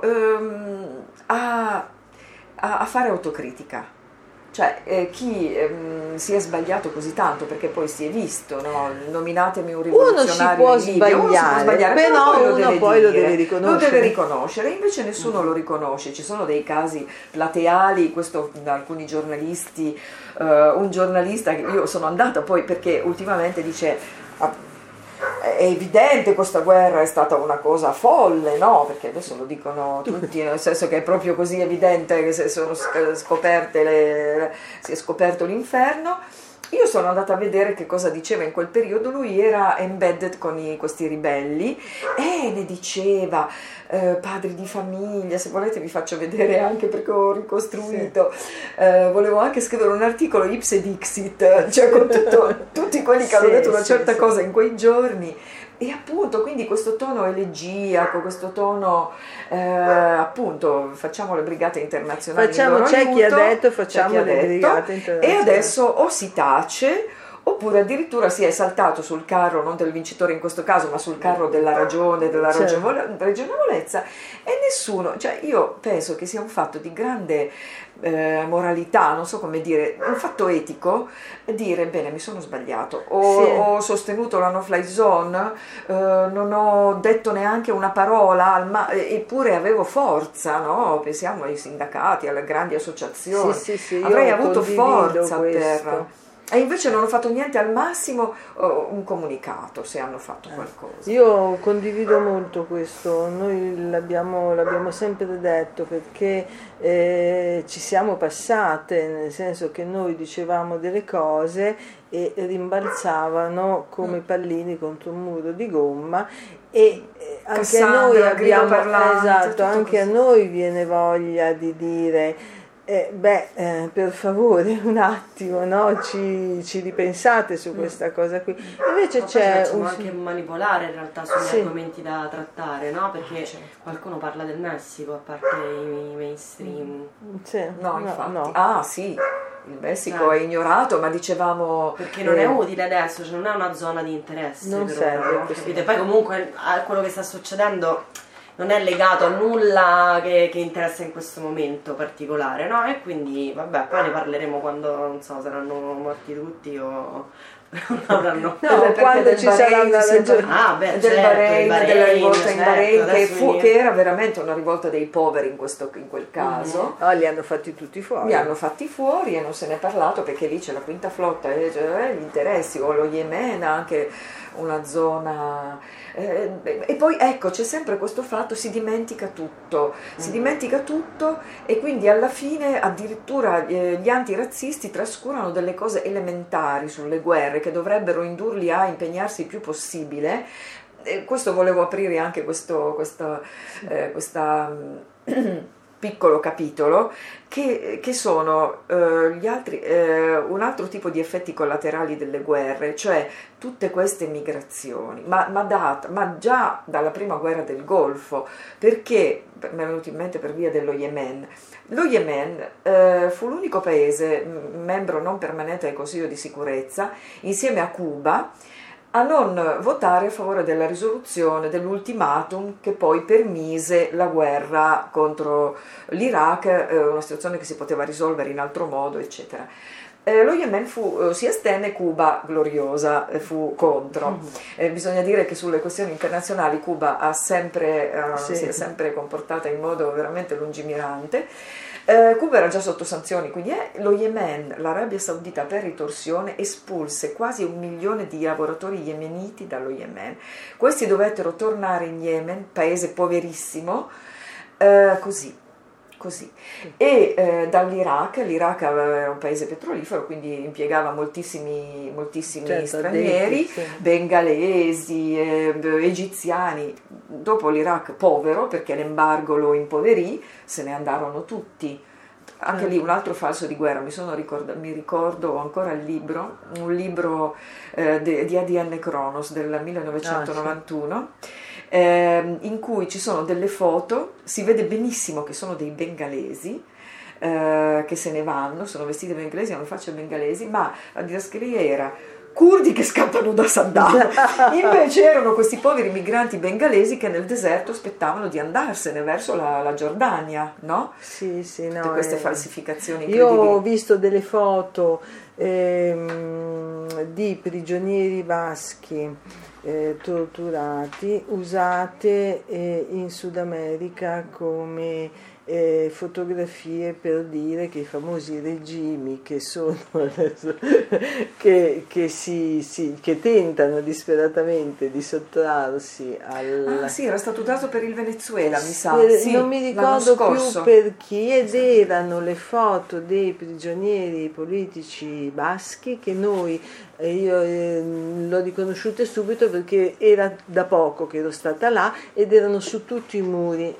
a fare autocritica. Cioè, chi si è sbagliato così tanto, perché poi si è visto, no? Nominatemi un rivoluzionario. Uno si può sbagliare, però uno poi lo deve riconoscere. Lo deve riconoscere, invece nessuno lo riconosce. Ci sono dei casi plateali, questo da alcuni giornalisti, un giornalista che io sono andata poi perché ultimamente dice... È evidente, questa guerra è stata una cosa folle, no? Perché adesso lo dicono tutti, nel senso che è proprio così evidente che si è scoperto l'inferno. Io sono andata a vedere che cosa diceva in quel periodo. Lui era embedded con questi ribelli e ne diceva, padri di famiglia, se volete vi faccio vedere anche perché ho ricostruito, volevo anche scrivere un articolo ipse dixit, cioè con tutti quelli che hanno detto una certa cosa in quei giorni. E appunto, quindi questo tono elegiaco, questo tono, appunto, facciamo le brigate internazionali. C'è chi ha detto, facciamo le brigate internazionali. E adesso o si tace oppure addirittura si è saltato sul carro, non del vincitore in questo caso, ma sul carro della ragione, della ragionevolezza, e nessuno, cioè io penso che sia un fatto di grande moralità, non so come dire, un fatto etico, dire bene, mi sono sbagliato, ho sostenuto la no-fly zone, non ho detto neanche una parola, eppure avevo forza, no? Pensiamo ai sindacati, alle grandi associazioni, avrei avuto forza per... E invece non ho fatto niente, al massimo un comunicato, se hanno fatto qualcosa. Io condivido molto questo, noi l'abbiamo sempre detto, perché ci siamo passate, nel senso che noi dicevamo delle cose e rimbalzavano come pallini contro un muro di gomma, e anche Cassandra, a noi abbiamo parlante, anche a noi viene voglia di dire per favore un attimo, no? ci ripensate su questa cosa qui. Invece c'è anche manipolare in realtà sugli argomenti da trattare, no? Perché qualcuno parla del Messico a parte i mainstream. No, infatti. No. Ah sì, il Messico è ignorato, ma dicevamo... Perché non è utile adesso, cioè non è una zona di interesse. Non per serve. Ora, no? E poi comunque a quello che sta succedendo non è legato a nulla che interessa in questo momento particolare, no? E quindi vabbè, poi ne parleremo quando, non so, saranno morti tutti o non avranno... No, quando ci sarà una ragione del Bahrain, della rivolta in Bahrain, che era veramente una rivolta dei poveri in quel caso. Li hanno fatti tutti fuori. Li hanno fatti fuori e non se ne è parlato, perché lì c'è la quinta flotta, gli interessi, o lo Yemen, anche una zona... e poi ecco, c'è sempre questo fatto, si dimentica tutto, e quindi alla fine addirittura gli antirazzisti trascurano delle cose elementari sulle guerre che dovrebbero indurli a impegnarsi il più possibile. Questo volevo aprire anche questa piccolo capitolo, che sono gli altri, un altro tipo di effetti collaterali delle guerre, cioè tutte queste migrazioni, ma già dalla prima guerra del Golfo, perché mi è venuto in mente per via dello Yemen. Lo Yemen fu l'unico paese, membro non permanente del Consiglio di sicurezza, insieme a Cuba, a non votare a favore della risoluzione dell'ultimatum che poi permise la guerra contro l'Iraq, una situazione che si poteva risolvere in altro modo, eccetera. Lo Yemen si astenne, Cuba gloriosa fu contro. Bisogna dire che sulle questioni internazionali Cuba si è sempre comportata in modo veramente lungimirante. Cuba era già sotto sanzioni, quindi lo Yemen, l'Arabia Saudita per ritorsione espulse quasi 1 milione di lavoratori yemeniti dallo Yemen. Questi dovettero tornare in Yemen, paese poverissimo, così. E l'Iraq era un paese petrolifero, quindi impiegava moltissimi stranieri, bengalesi, egiziani. Dopo l'Iraq povero, perché l'embargo lo impoverì, se ne andarono tutti. Anche lì un altro falso di guerra, mi ricordo ancora un libro di ADN Kronos del 1991, in cui ci sono delle foto, si vede benissimo che sono dei bengalesi, che se ne vanno, sono vestiti bengalesi, hanno facce bengalesi, ma la didascalia era curdi che scappano da Saddam. Invece erano questi poveri migranti bengalesi che nel deserto aspettavano di andarsene verso la Giordania, no? Sì, no. Tutte queste falsificazioni incredibili. Io ho visto delle foto di prigionieri baschi torturati, usate in Sud America come fotografie per dire che i famosi regimi che sono che tentano disperatamente di sottrarsi al... sì, era stato usato per il Venezuela, mi sa. Non mi ricordo più per chi, ed erano le foto dei prigionieri politici baschi che io l'ho riconosciute subito perché era da poco che ero stata là ed erano su tutti i muri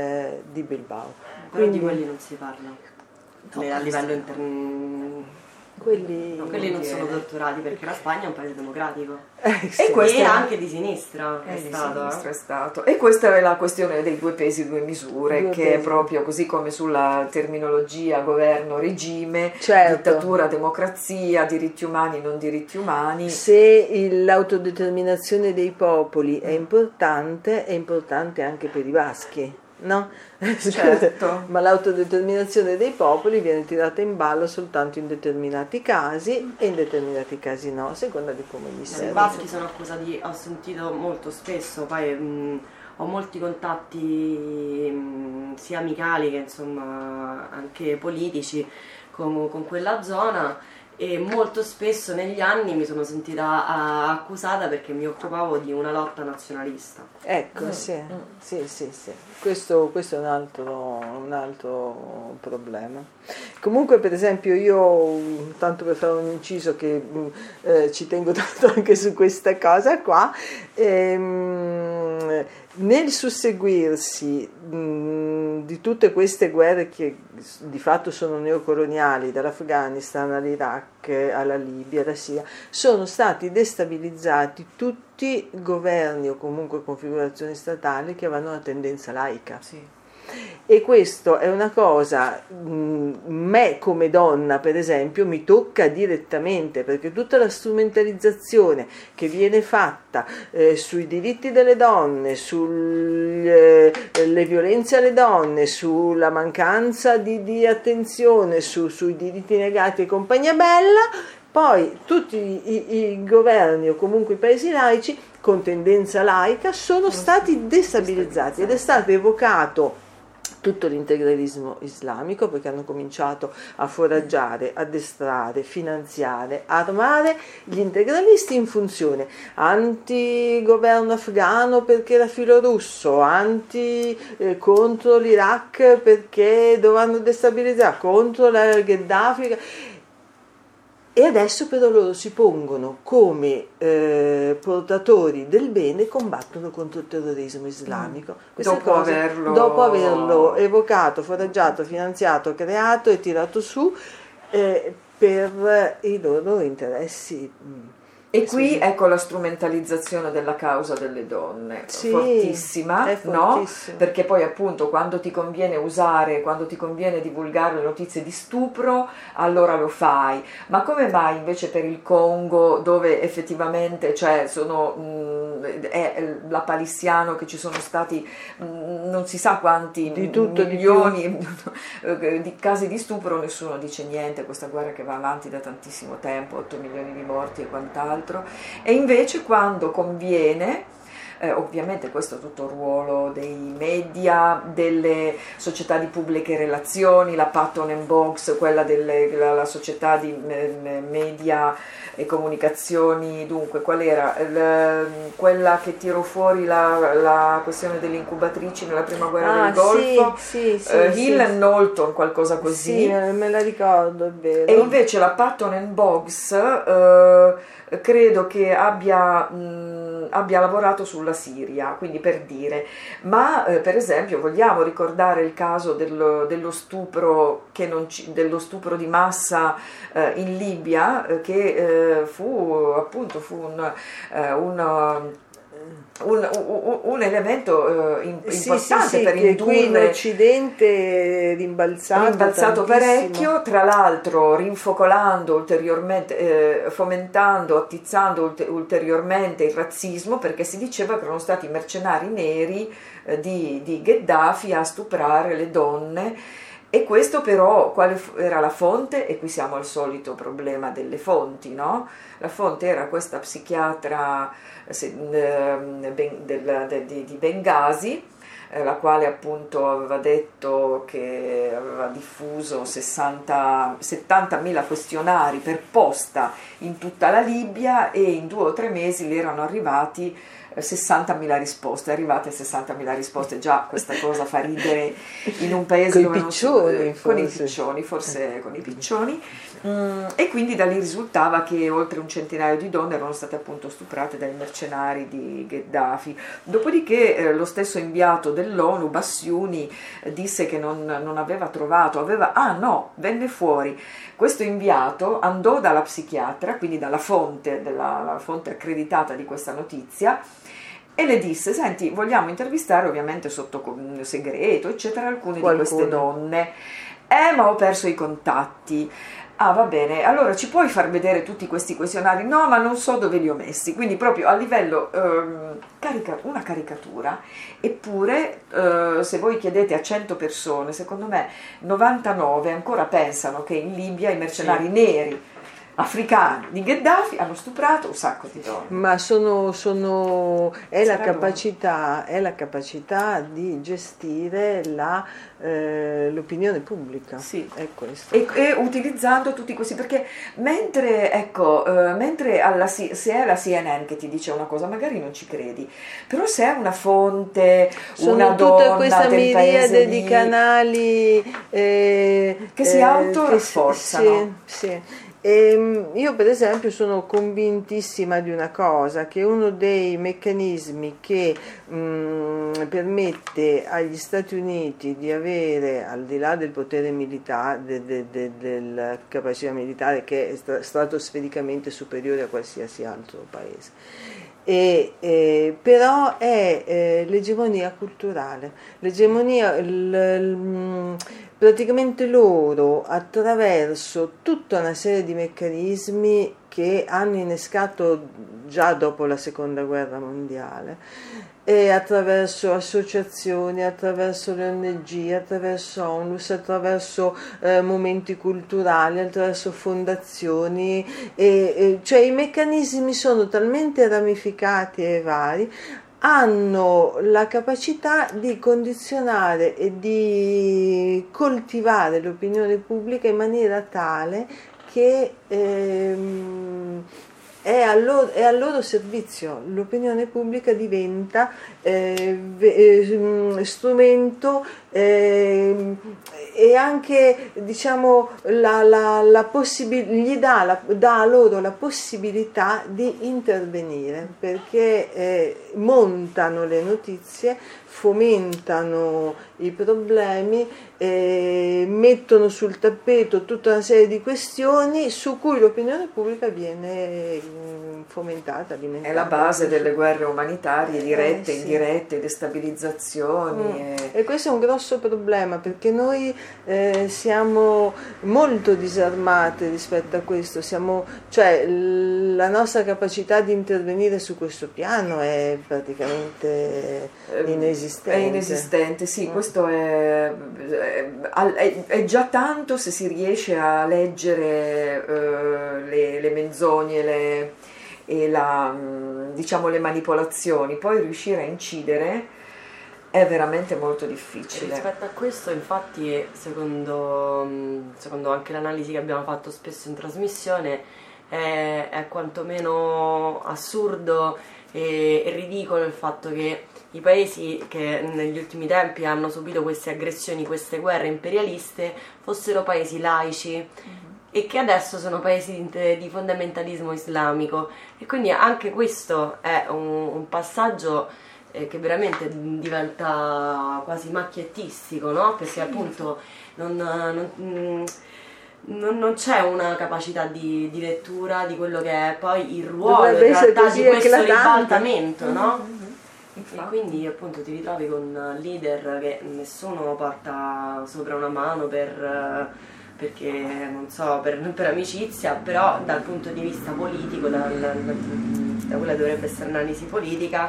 di Bilbao. Però di quelli non si parla a livello Quelli non sono torturati perché la Spagna è un paese democratico sì. e anche di sinistra è stato. E questa è la questione dei 2 pesi 2 misure, che è proprio così come sulla terminologia governo regime, dittatura democrazia, diritti umani non diritti umani. Se l'autodeterminazione dei popoli è importante anche per i baschi. No? Certo. Ma l'autodeterminazione dei popoli viene tirata in ballo soltanto in determinati casi e in determinati casi no, a seconda di come gli serve. I baschi sono accusati, ho sentito molto spesso, poi ho molti contatti sia amicali che insomma anche politici con quella zona, e molto spesso negli anni mi sono sentita accusata perché mi occupavo di una lotta nazionalista. Ecco, sì. Questo è un altro problema. Comunque, per esempio, io, tanto per fare un inciso che ci tengo tanto anche su questa cosa qua, nel susseguirsi di tutte queste guerre che di fatto sono neocoloniali, dall'Afghanistan all'Iraq, alla Libia, alla Siria, sono stati destabilizzati tutti governi o comunque configurazioni statali che avevano una tendenza laica. Sì. E questo è una cosa, me come donna per esempio mi tocca direttamente, perché tutta la strumentalizzazione che viene fatta sui diritti delle donne, sulle violenze alle donne, sulla mancanza di attenzione, sui diritti negati e compagnia bella, poi tutti i governi o comunque i paesi laici con tendenza laica sono stati destabilizzati ed è stato evocato tutto l'integralismo islamico, perché hanno cominciato a foraggiare, addestrare, finanziare, armare gli integralisti in funzione anti-governo afghano perché era filorusso, contro l'Iraq perché dovevano destabilizzare, contro la Gheddafi. E adesso però loro si pongono come portatori del bene e combattono contro il terrorismo islamico. Dopo averlo evocato, foraggiato, finanziato, creato e tirato su per i loro interessi. E qui ecco la strumentalizzazione della causa delle donne, fortissima, no? Perché poi appunto quando ti conviene divulgare le notizie di stupro, allora lo fai. Ma come mai invece per il Congo, dove effettivamente è lapalissiano che ci sono stati non si sa quanti milioni di casi di stupro, nessuno dice niente, questa guerra che va avanti da tantissimo tempo, 8 milioni di morti e quant'altro. E invece quando conviene, ovviamente questo è tutto il ruolo dei media, delle società di pubbliche relazioni, la Patton & Boggs, quella la società di media e comunicazioni, dunque qual era? Quella che tirò fuori la questione delle incubatrici nella prima guerra del Golfo, Hill & Knowlton, qualcosa così. Sì, me la ricordo, è vero. E invece la Patton & Boggs credo che abbia lavorato sulla Siria, quindi per dire, ma per esempio vogliamo ricordare il caso dello stupro di massa in Libia, che fu un elemento importante per indurre. Qui in Occidente rimbalzato parecchio, tra l'altro rinfocolando ulteriormente, fomentando, attizzando ulteriormente il razzismo, perché si diceva che erano stati mercenari neri di Gheddafi a stuprare le donne. E questo però, quale era la fonte? E qui siamo al solito problema delle fonti, no? La fonte era questa psichiatra di Bengasi, la quale appunto aveva detto che aveva diffuso 70.000 questionari per posta in tutta la Libia, e in 2 o 3 mesi le erano arrivati 60.000 risposte, arrivate a 60.000 risposte, già questa cosa fa ridere in un paese con i piccioni, forse con i piccioni, e quindi da lì risultava che oltre un centinaio di donne erano state appunto stuprate dai mercenari di Gheddafi. Dopodiché lo stesso inviato dell'ONU, Bassiuni, disse che non aveva trovato, venne fuori. Questo inviato andò dalla psichiatra, quindi la fonte accreditata di questa notizia, e le disse: senti, vogliamo intervistare, ovviamente sotto segreto, eccetera, alcune di queste donne. Ma ho perso i contatti. Ah, va bene, allora ci puoi far vedere tutti questi questionari? No, ma non so dove li ho messi. Quindi proprio a livello una caricatura. Eppure se voi chiedete a 100 persone, secondo me 99 ancora pensano che in Libia i mercenari neri africani di Gheddafi hanno stuprato un sacco di donne. Ma è la capacità di gestire l'opinione pubblica. Sì. È questo. E utilizzando tutti questi, perché mentre se è la CNN che ti dice una cosa, magari non ci credi, però se è una fonte, una donna tutta questa del miriade di canali che si autorafforzano. Sì. Io per esempio sono convintissima di una cosa, che uno dei meccanismi che permette agli Stati Uniti di avere, al di là del potere militare, della capacità militare che è stratosfericamente superiore a qualsiasi altro paese, però è l'egemonia culturale, praticamente loro, attraverso tutta una serie di meccanismi che hanno innescato già dopo la seconda guerra mondiale, e attraverso associazioni, attraverso le ONG, attraverso ONLUS, attraverso momenti culturali, attraverso fondazioni, cioè i meccanismi sono talmente ramificati e vari, hanno la capacità di condizionare e di coltivare l'opinione pubblica in maniera tale che è al loro servizio. L'opinione pubblica diventa strumento e anche, diciamo, dà loro la possibilità di intervenire, perché montano le notizie, fomentano i problemi, mettono sul tappeto tutta una serie di questioni su cui l'opinione pubblica viene fomentata, alimentata. È la base delle guerre umanitarie, dirette, indirette, destabilizzazioni. E questo è un grosso problema, perché noi siamo molto disarmate rispetto a questo, cioè la nostra capacità di intervenire su questo piano è praticamente inesistente. È inesistente, sì, questo è già tanto se si riesce a leggere le menzogne e diciamo le manipolazioni, poi riuscire a incidere è veramente molto difficile. Rispetto a questo, infatti, secondo anche l'analisi che abbiamo fatto spesso in trasmissione, è quantomeno assurdo e ridicolo il fatto che i paesi che negli ultimi tempi hanno subito queste aggressioni, queste guerre imperialiste, fossero paesi laici e che adesso sono paesi di fondamentalismo islamico, e quindi anche questo è un passaggio che veramente diventa quasi macchiettistico, no? Perché appunto non c'è una capacità di lettura di quello che è poi il ruolo in realtà di questo ribaltamento, no? E quindi appunto ti ritrovi con leader che nessuno porta sopra una mano perché non so, per amicizia, però dal punto di vista politico, da quella dovrebbe essere un'analisi politica,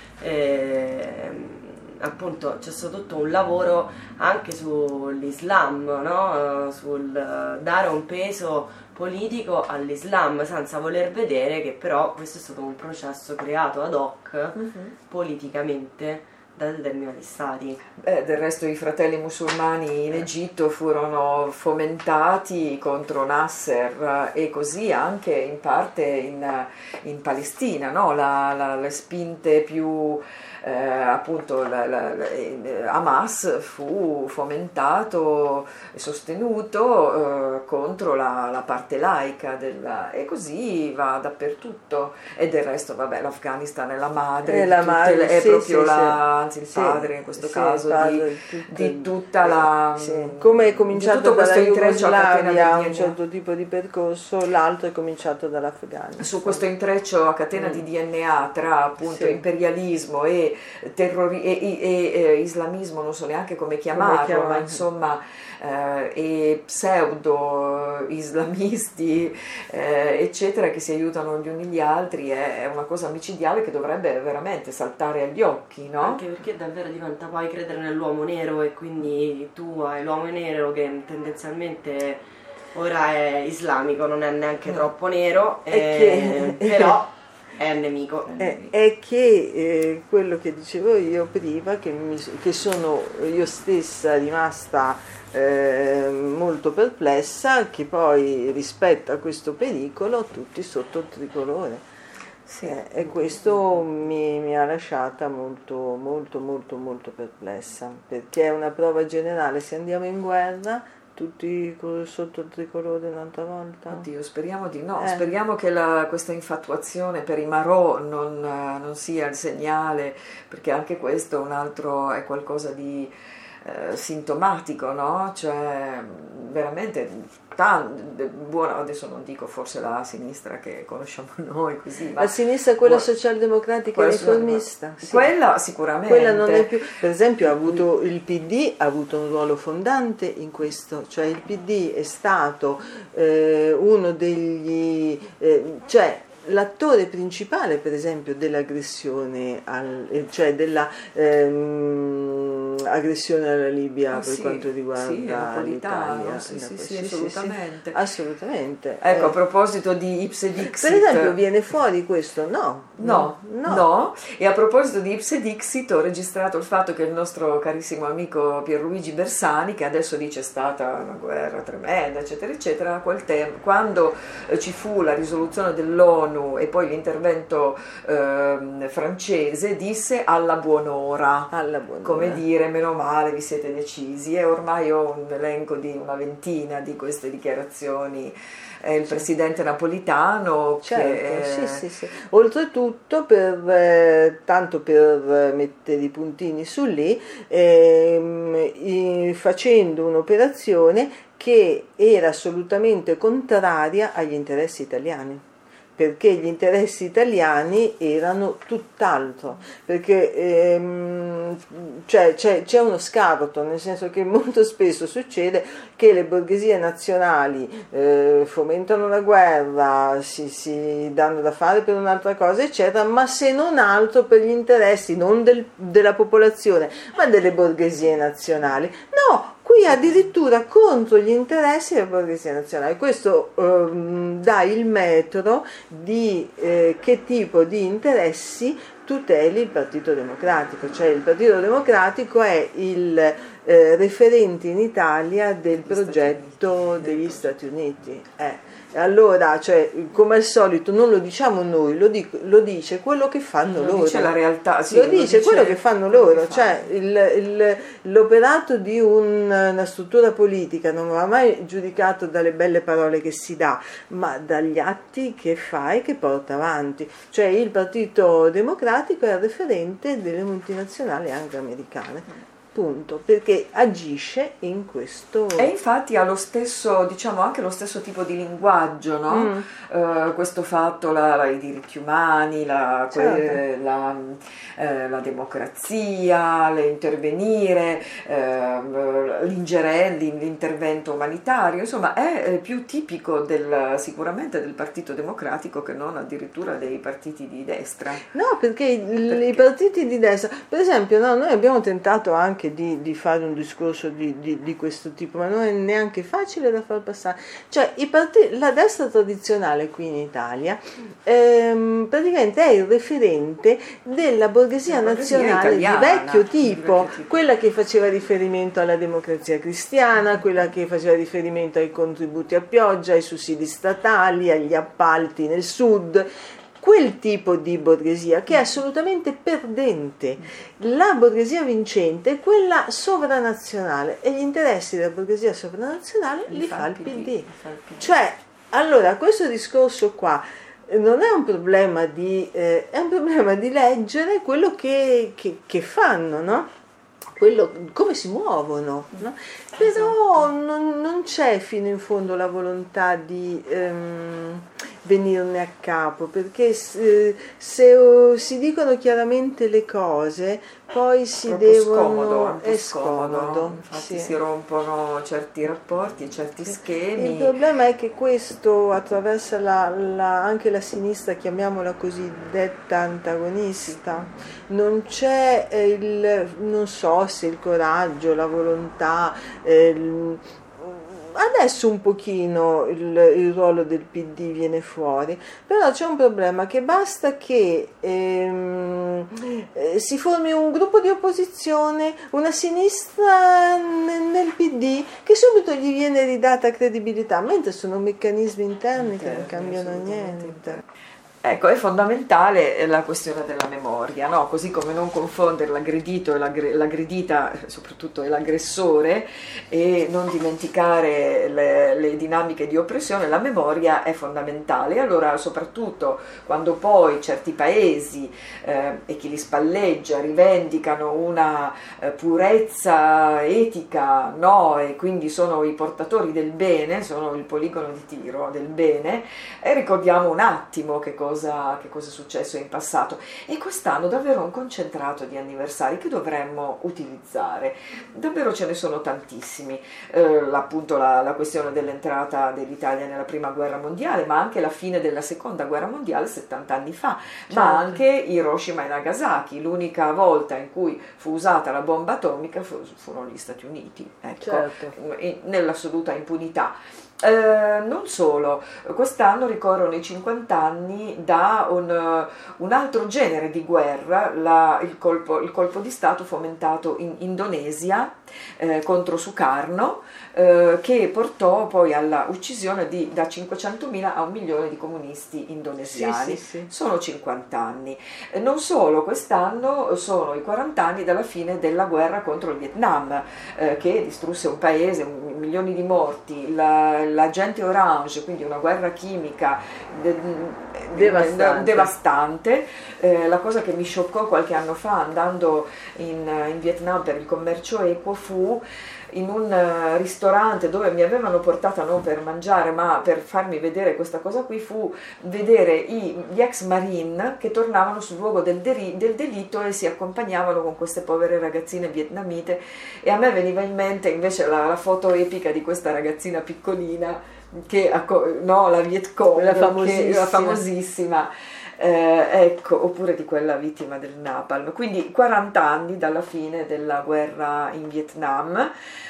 appunto c'è stato tutto un lavoro anche sull'Islam, no? Sul dare un peso politico all'Islam, senza voler vedere che però questo è stato un processo creato ad hoc politicamente da determinati stati. Del resto i fratelli musulmani in Egitto furono fomentati contro Nasser, e così anche in parte in Palestina, no? Le spinte più appunto Hamas fu fomentato e sostenuto contro la parte laica e così va dappertutto, e del resto vabbè, l'Afghanistan è la madre, è proprio anzi il padre in questo caso di tutta la come è cominciato dalla Jugoslavia a un certo tipo di percorso, l'altro è cominciato dall'Afghanistan. Su questo intreccio a catena di DNA tra appunto imperialismo e islamismo, non so neanche come chiamarlo, ma insomma e pseudo islamisti eccetera, che si aiutano gli uni gli altri, è una cosa micidiale che dovrebbe veramente saltare agli occhi, no? Anche perché davvero diventa poi credere nell'uomo nero, e quindi tu hai l'uomo nero che tendenzialmente ora è islamico, non è neanche troppo nero, però è nemico. È che quello che dicevo io prima, che sono io stessa rimasta molto perplessa, che poi rispetto a questo pericolo tutti sotto il tricolore. E questo mi ha lasciata molto perplessa, perché è una prova generale: se andiamo in guerra tutti sotto il tricolore un'altra volta? Oddio, speriamo di no, speriamo che questa infatuazione per i Marò non sia il segnale, perché anche questo è qualcosa di sintomatico, no? Cioè veramente buona, adesso non dico forse la sinistra che conosciamo noi così, ma la sinistra, quella socialdemocratica e riformista, quella sicuramente, quella non è più, per esempio il PD ha avuto un ruolo fondante in questo, cioè il PD è stato uno degli cioè l'attore principale, per esempio, dell'aggressione cioè della aggressione alla Libia per quanto riguarda l'Italia. Assolutamente. Assolutamente. Ecco, a proposito di Ipse Dixit, per esempio, viene fuori questo? No. E a proposito di Ipse Dixit, ho registrato il fatto che il nostro carissimo amico Pierluigi Bersani, che adesso dice è stata una guerra tremenda, eccetera, eccetera, a quel tempo, quando ci fu la risoluzione dell'ONU e poi l'intervento francese, disse alla buon'ora, come dire, meno male vi siete decisi, e ormai ho un elenco di una ventina di queste dichiarazioni. Il presidente Napolitano, sì. Oltretutto, tanto per mettere i puntini su lì, facendo un'operazione che era assolutamente contraria agli interessi italiani, perché gli interessi italiani erano tutt'altro, perché c'è uno scarto, nel senso che molto spesso succede che le borghesie nazionali fomentano la guerra, si danno da fare per un'altra cosa, eccetera, ma se non altro per gli interessi non della popolazione, ma delle borghesie nazionali. No! Qui addirittura contro gli interessi della borghesia nazionale. Questo dà il metro di che tipo di interessi tuteli il Partito Democratico. Cioè il Partito Democratico è il referente in Italia del progetto degli Stati Uniti. Allora, cioè, come al solito, non lo diciamo noi, lo dice quello che fanno loro. Lo dice la realtà, sì, lo dice quello che fanno loro. Cioè, l'operato di una struttura politica non va mai giudicato dalle belle parole che si dà, ma dagli atti che fa e che porta avanti. Cioè, il Partito Democratico è il referente delle multinazionali anche americane. Punto, perché agisce in questo, e infatti ha lo stesso, diciamo, anche lo stesso tipo di linguaggio, no? Questo fatto, i diritti umani, la democrazia, l'intervenire, l'intervento umanitario, insomma è più tipico sicuramente del Partito Democratico che non addirittura dei partiti di destra. No, perché i partiti di destra, per esempio, noi abbiamo tentato anche di fare un discorso di questo tipo, ma non è neanche facile da far passare. Cioè la destra tradizionale qui in Italia praticamente è il referente della borghesia nazionale italiana, di vecchio tipo, quella che faceva riferimento alla democrazia cristiana, quella che faceva riferimento ai contributi a pioggia, ai sussidi statali, agli appalti nel sud. quel tipo di borghesia che è assolutamente perdente. La borghesia vincente è quella sovranazionale e gli interessi della borghesia sovranazionale li fa il PD. Cioè, allora, questo discorso qua non è un problema è un problema di leggere quello che fanno, no? Come si muovono, no? Però non c'è fino in fondo la volontà di venirne a capo, perché se si dicono chiaramente le cose, poi si devono... È scomodo. Infatti si rompono certi rapporti, certi schemi. Il problema è che questo attraversa anche la sinistra, chiamiamola così, detta antagonista. Non c'è non so se il coraggio, la volontà, adesso un pochino il ruolo del PD viene fuori, però c'è un problema, che basta che si formi un gruppo di opposizione, una sinistra nel PD, che subito gli viene ridata credibilità, mentre sono meccanismi interni che non cambiano niente. Ecco, è fondamentale la questione della memoria, no? Così come non confondere l'aggredito e l'aggredita, soprattutto è l'aggressore, e non dimenticare le dinamiche di oppressione. La memoria è fondamentale. Allora, soprattutto quando poi certi paesi e chi li spalleggia rivendicano una purezza etica, no? E quindi sono i portatori del bene, sono il poligono di tiro del bene, e ricordiamo un attimo che cosa è successo in passato, e quest'anno davvero un concentrato di anniversari che dovremmo utilizzare. Davvero ce ne sono tantissimi, appunto la questione dell'entrata dell'Italia nella prima guerra mondiale, ma anche la fine della seconda guerra mondiale 70 anni fa, certo. Ma anche Hiroshima e Nagasaki, l'unica volta in cui fu usata la bomba atomica furono gli Stati Uniti, ecco, certo. Nell'assoluta impunità. Non solo, quest'anno ricorrono i 50 anni da un altro genere di guerra, il colpo di Stato fomentato in Indonesia contro Sukarno, che portò poi alla uccisione da 500.000 a 1 milione di comunisti indonesiani. Sì. Sono 50 anni. Non solo, quest'anno sono i 40 anni dalla fine della guerra contro il Vietnam, che distrusse un paese, milioni di morti, l'agente orange, quindi una guerra chimica devastante. La cosa che mi scioccò qualche anno fa andando in Vietnam per il commercio equo fu in un ristorante dove mi avevano portata non per mangiare ma per farmi vedere questa cosa qui, fu vedere gli ex marine che tornavano sul luogo del delitto e si accompagnavano con queste povere ragazzine vietnamite, e a me veniva in mente invece la foto epica di questa ragazzina piccolina la Viet Cong, la famosissima. Ecco, oppure di quella vittima del Napalm. Quindi 40 anni dalla fine della guerra in Vietnam.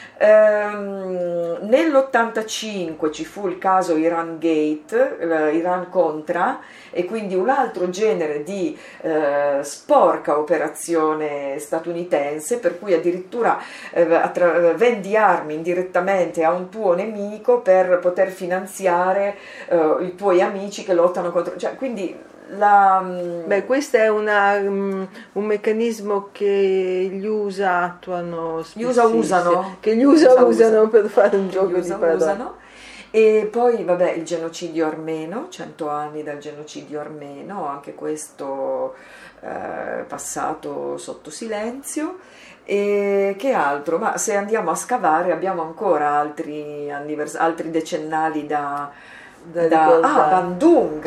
Nell'85 ci fu il caso Iran Gate, Iran Contra, e quindi un altro genere di sporca operazione statunitense, per cui addirittura vendi armi indirettamente a un tuo nemico per poter finanziare i tuoi amici che lottano contro, cioè, quindi questo è un meccanismo che gli USA attuano usano per fare un gioco di parole. E poi il genocidio armeno, 100 anni dal genocidio armeno, anche questo passato sotto silenzio. E che altro? Ma se andiamo a scavare abbiamo ancora altri decennali Bandung,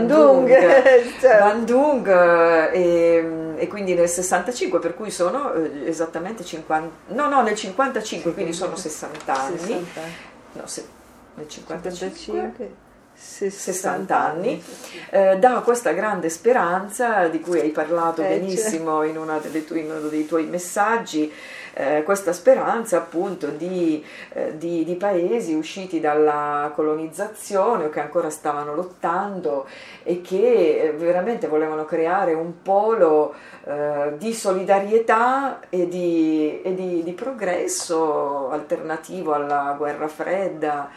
Bandung e quindi nel 65, per cui sono esattamente 50, nel 55, quindi sono 60 anni, nel 55 60 anni, da questa grande speranza di cui hai parlato benissimo in uno dei tuoi messaggi, questa speranza appunto di paesi usciti dalla colonizzazione o che ancora stavano lottando e che veramente volevano creare un polo di solidarietà e di progresso alternativo alla guerra fredda.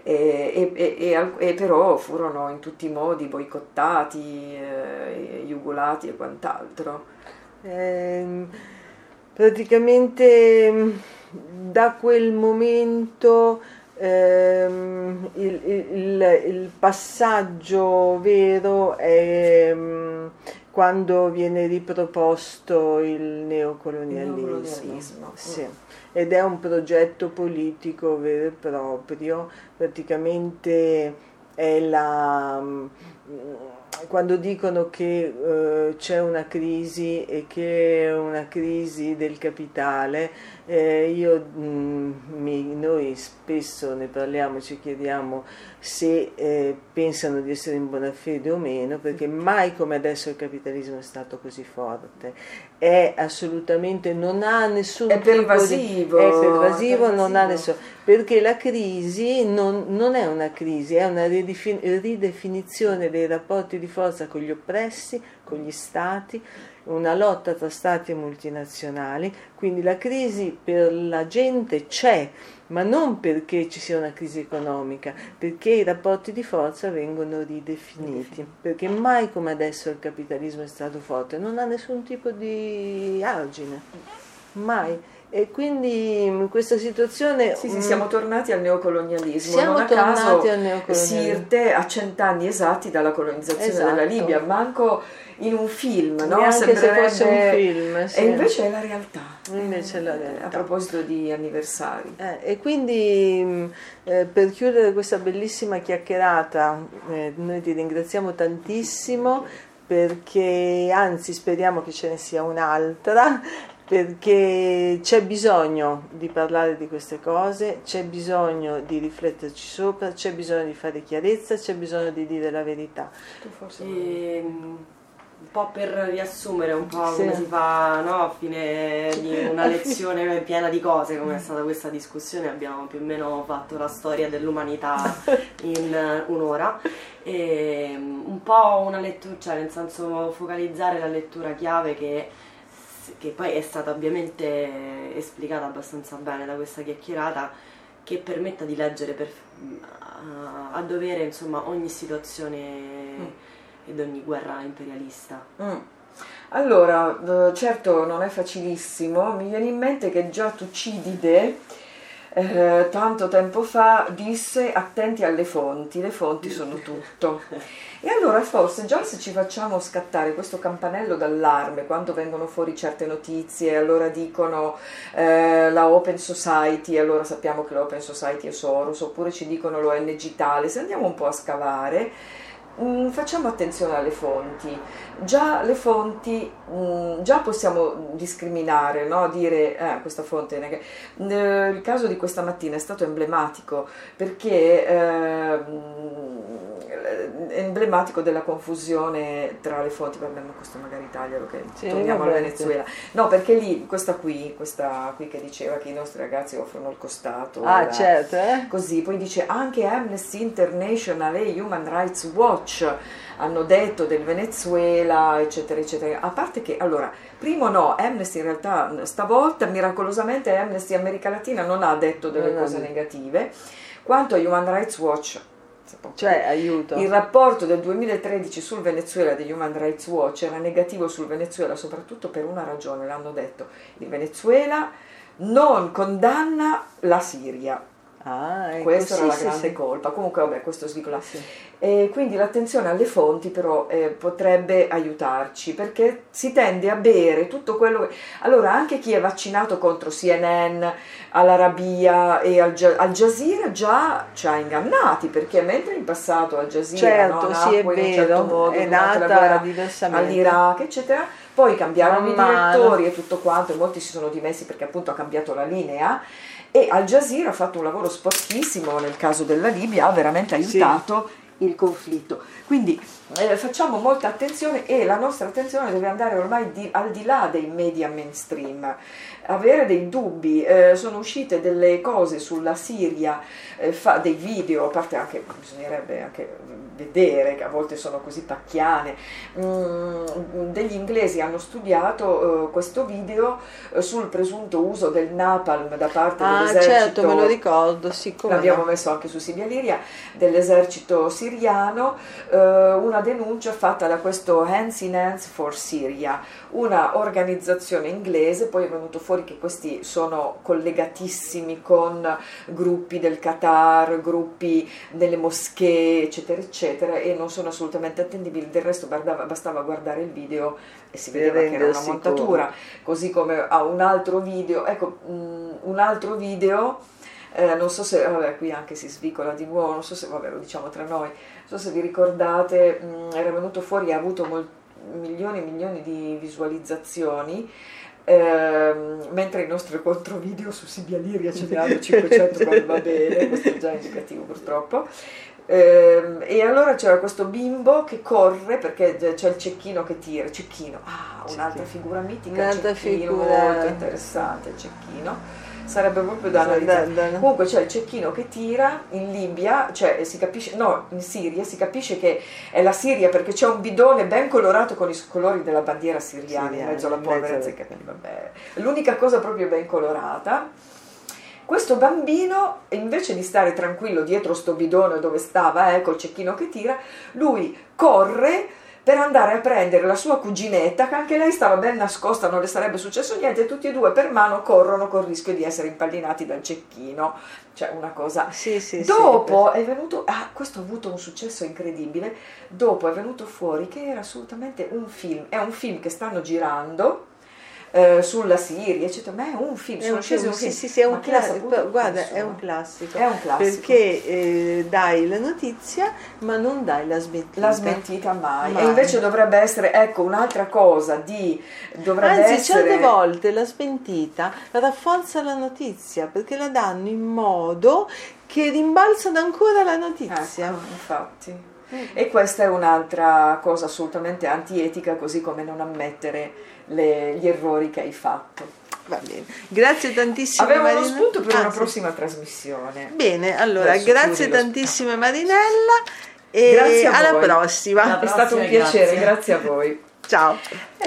E però furono in tutti i modi boicottati, iugulati e quant'altro. Praticamente da quel momento il passaggio vero è quando viene riproposto il neocolonialismo. Sì. Ed è un progetto politico vero e proprio, praticamente è quando dicono che c'è una crisi e che è una crisi del capitale, noi spesso ne parliamo, ci chiediamo se pensano di essere in buona fede o meno, perché mai come adesso il capitalismo è stato così forte, è assolutamente, non ha nessun è pervasivo, è pervasivo, non ha nessun, perché la crisi non è una crisi, è una ridefinizione dei rapporti di forza con gli oppressi, con gli stati, una lotta tra stati e multinazionali. Quindi la crisi per la gente c'è, ma non perché ci sia una crisi economica, perché i rapporti di forza vengono ridefiniti, perché mai come adesso il capitalismo è stato forte, non ha nessun tipo di argine, mai. E quindi questa situazione... Sì, siamo tornati al neocolonialismo, non a caso Sirte a 100 anni esatti dalla colonizzazione della Libia, manco in un film, no? Neanche se fosse un film, sì. E invece è la realtà. Invece è la realtà. A proposito di anniversari. E quindi per chiudere questa bellissima chiacchierata, noi ti ringraziamo tantissimo, perché anzi speriamo che ce ne sia un'altra, perché c'è bisogno di parlare di queste cose, c'è bisogno di rifletterci sopra, c'è bisogno di fare chiarezza, c'è bisogno di dire la verità. Un po' per riassumere un po' come si fa, no, a fine di una lezione piena di cose come è stata questa discussione, abbiamo più o meno fatto la storia dell'umanità in un'ora, e un po' una lettura, cioè nel senso focalizzare la lettura chiave che poi è stata ovviamente esplicata abbastanza bene da questa chiacchierata, che permetta di leggere a dovere, insomma, ogni situazione ed ogni guerra imperialista. Allora, certo non è facilissimo, mi viene in mente che già Tucidide tanto tempo fa disse: attenti alle fonti, le fonti sono tutto. E allora forse già se ci facciamo scattare questo campanello d'allarme quando vengono fuori certe notizie, allora dicono la Open Society, allora sappiamo che l'Open Society è Soros, oppure ci dicono l'ONG tale, se andiamo un po' a scavare, facciamo attenzione alle fonti. Già le fonti, già possiamo discriminare, no? Dire questa fonte. Il caso di questa mattina è stato emblematico, perché è emblematico della confusione tra le fonti. Vabbè, ma questo magari taglialo, che torniamo al Venezuela. No, perché lì, questa qui che diceva che i nostri ragazzi offrono il costato. Certo. Così, poi dice anche Amnesty International e Human Rights Watch hanno detto del Venezuela, eccetera, eccetera. A parte che, allora, primo no, Amnesty in realtà stavolta, miracolosamente, Amnesty America Latina non ha detto delle cose negative. Quanto a Human Rights Watch, cioè aiuto. Il rapporto del 2013 sul Venezuela di Human Rights Watch era negativo sul Venezuela, soprattutto per una ragione, l'hanno detto: il Venezuela non condanna la Siria. Questa era la grande colpa. Comunque vabbè, questo svicola. E quindi l'attenzione alle fonti però potrebbe aiutarci, perché si tende a bere tutto quello che... Allora anche chi è vaccinato contro CNN, all'Arabia e al Jazeera già ci ha ingannati, perché mentre in passato Al Jazeera nacque in un certo modo, è nata diversamente all'Iraq, eccetera, poi cambiarono i direttori e tutto quanto, e molti si sono dimessi perché appunto ha cambiato la linea. E Al Jazeera ha fatto un lavoro sporchissimo nel caso della Libia, ha veramente aiutato il conflitto. Quindi facciamo molta attenzione, e la nostra attenzione deve andare ormai al di là dei media mainstream, avere dei dubbi. Sono uscite delle cose sulla Siria, dei video, a parte anche bisognerebbe anche vedere, che a volte sono così pacchiane. Degli inglesi hanno studiato questo video sul presunto uso del napalm da parte dell'esercito. Certo, me lo ricordo, sì, l'abbiamo messo anche su Sibylla Liria, dell'esercito siriano, una denuncia fatta da questo Hands in Hands for Syria, una organizzazione inglese. Poi è venuto fuori che questi sono collegatissimi con gruppi del Qatar, gruppi delle moschee, eccetera eccetera, e non sono assolutamente attendibili. Del resto bastava guardare il video e si vedeva che era una montatura, così come a un altro video, ecco, un altro video, non so se, vabbè, qui anche si svicola di nuovo, non so se, vabbè, lo diciamo tra noi, non so se vi ricordate, era venuto fuori, ha avuto milioni e milioni di visualizzazioni, mentre il nostro controvideo su Sibylla Liria ce ne hanno 500, quando va bene, questo è già indicativo purtroppo. E allora c'era questo bimbo che corre perché c'è il cecchino che tira, un'altra figura mitica, un'altra cecchino figura molto interessante, il cecchino. Sarebbe proprio da analizzare. Comunque c'è il cecchino che tira in Libia, cioè si capisce, no, in Siria si capisce che è la Siria perché c'è un bidone ben colorato con i colori della bandiera siriana in mezzo alla polvere. Vabbè, l'unica cosa proprio ben colorata. Questo bambino, invece di stare tranquillo dietro sto bidone dove stava, col cecchino che tira, lui corre per andare a prendere la sua cuginetta, che anche lei stava ben nascosta, non le sarebbe successo niente, e tutti e due per mano corrono col rischio di essere impallinati dal cecchino. Cioè una cosa. Dopo è venuto, questo ha avuto un successo incredibile, dopo è venuto fuori che era assolutamente un film, è un film che stanno girando sulla Siria, eccetera, ma è un film, sono scesi un film. Sì, è un classico, guarda, è un classico. È un classico. Perché dai la notizia, ma non dai la smentita. La smentita mai. E invece dovrebbe essere, ecco, un'altra cosa dovrebbe Anzi, essere. certe volte la smentita rafforza la notizia, perché la danno in modo che rimbalzano ancora la notizia. Ecco, infatti. E questa è un'altra cosa assolutamente antietica, così come non ammettere gli errori che hai fatto. Va bene, grazie tantissimo. Avevamo uno spunto per una prossima trasmissione. Bene, allora grazie tantissime Marinella e alla prossima. È stato un piacere, grazie a voi. Ciao.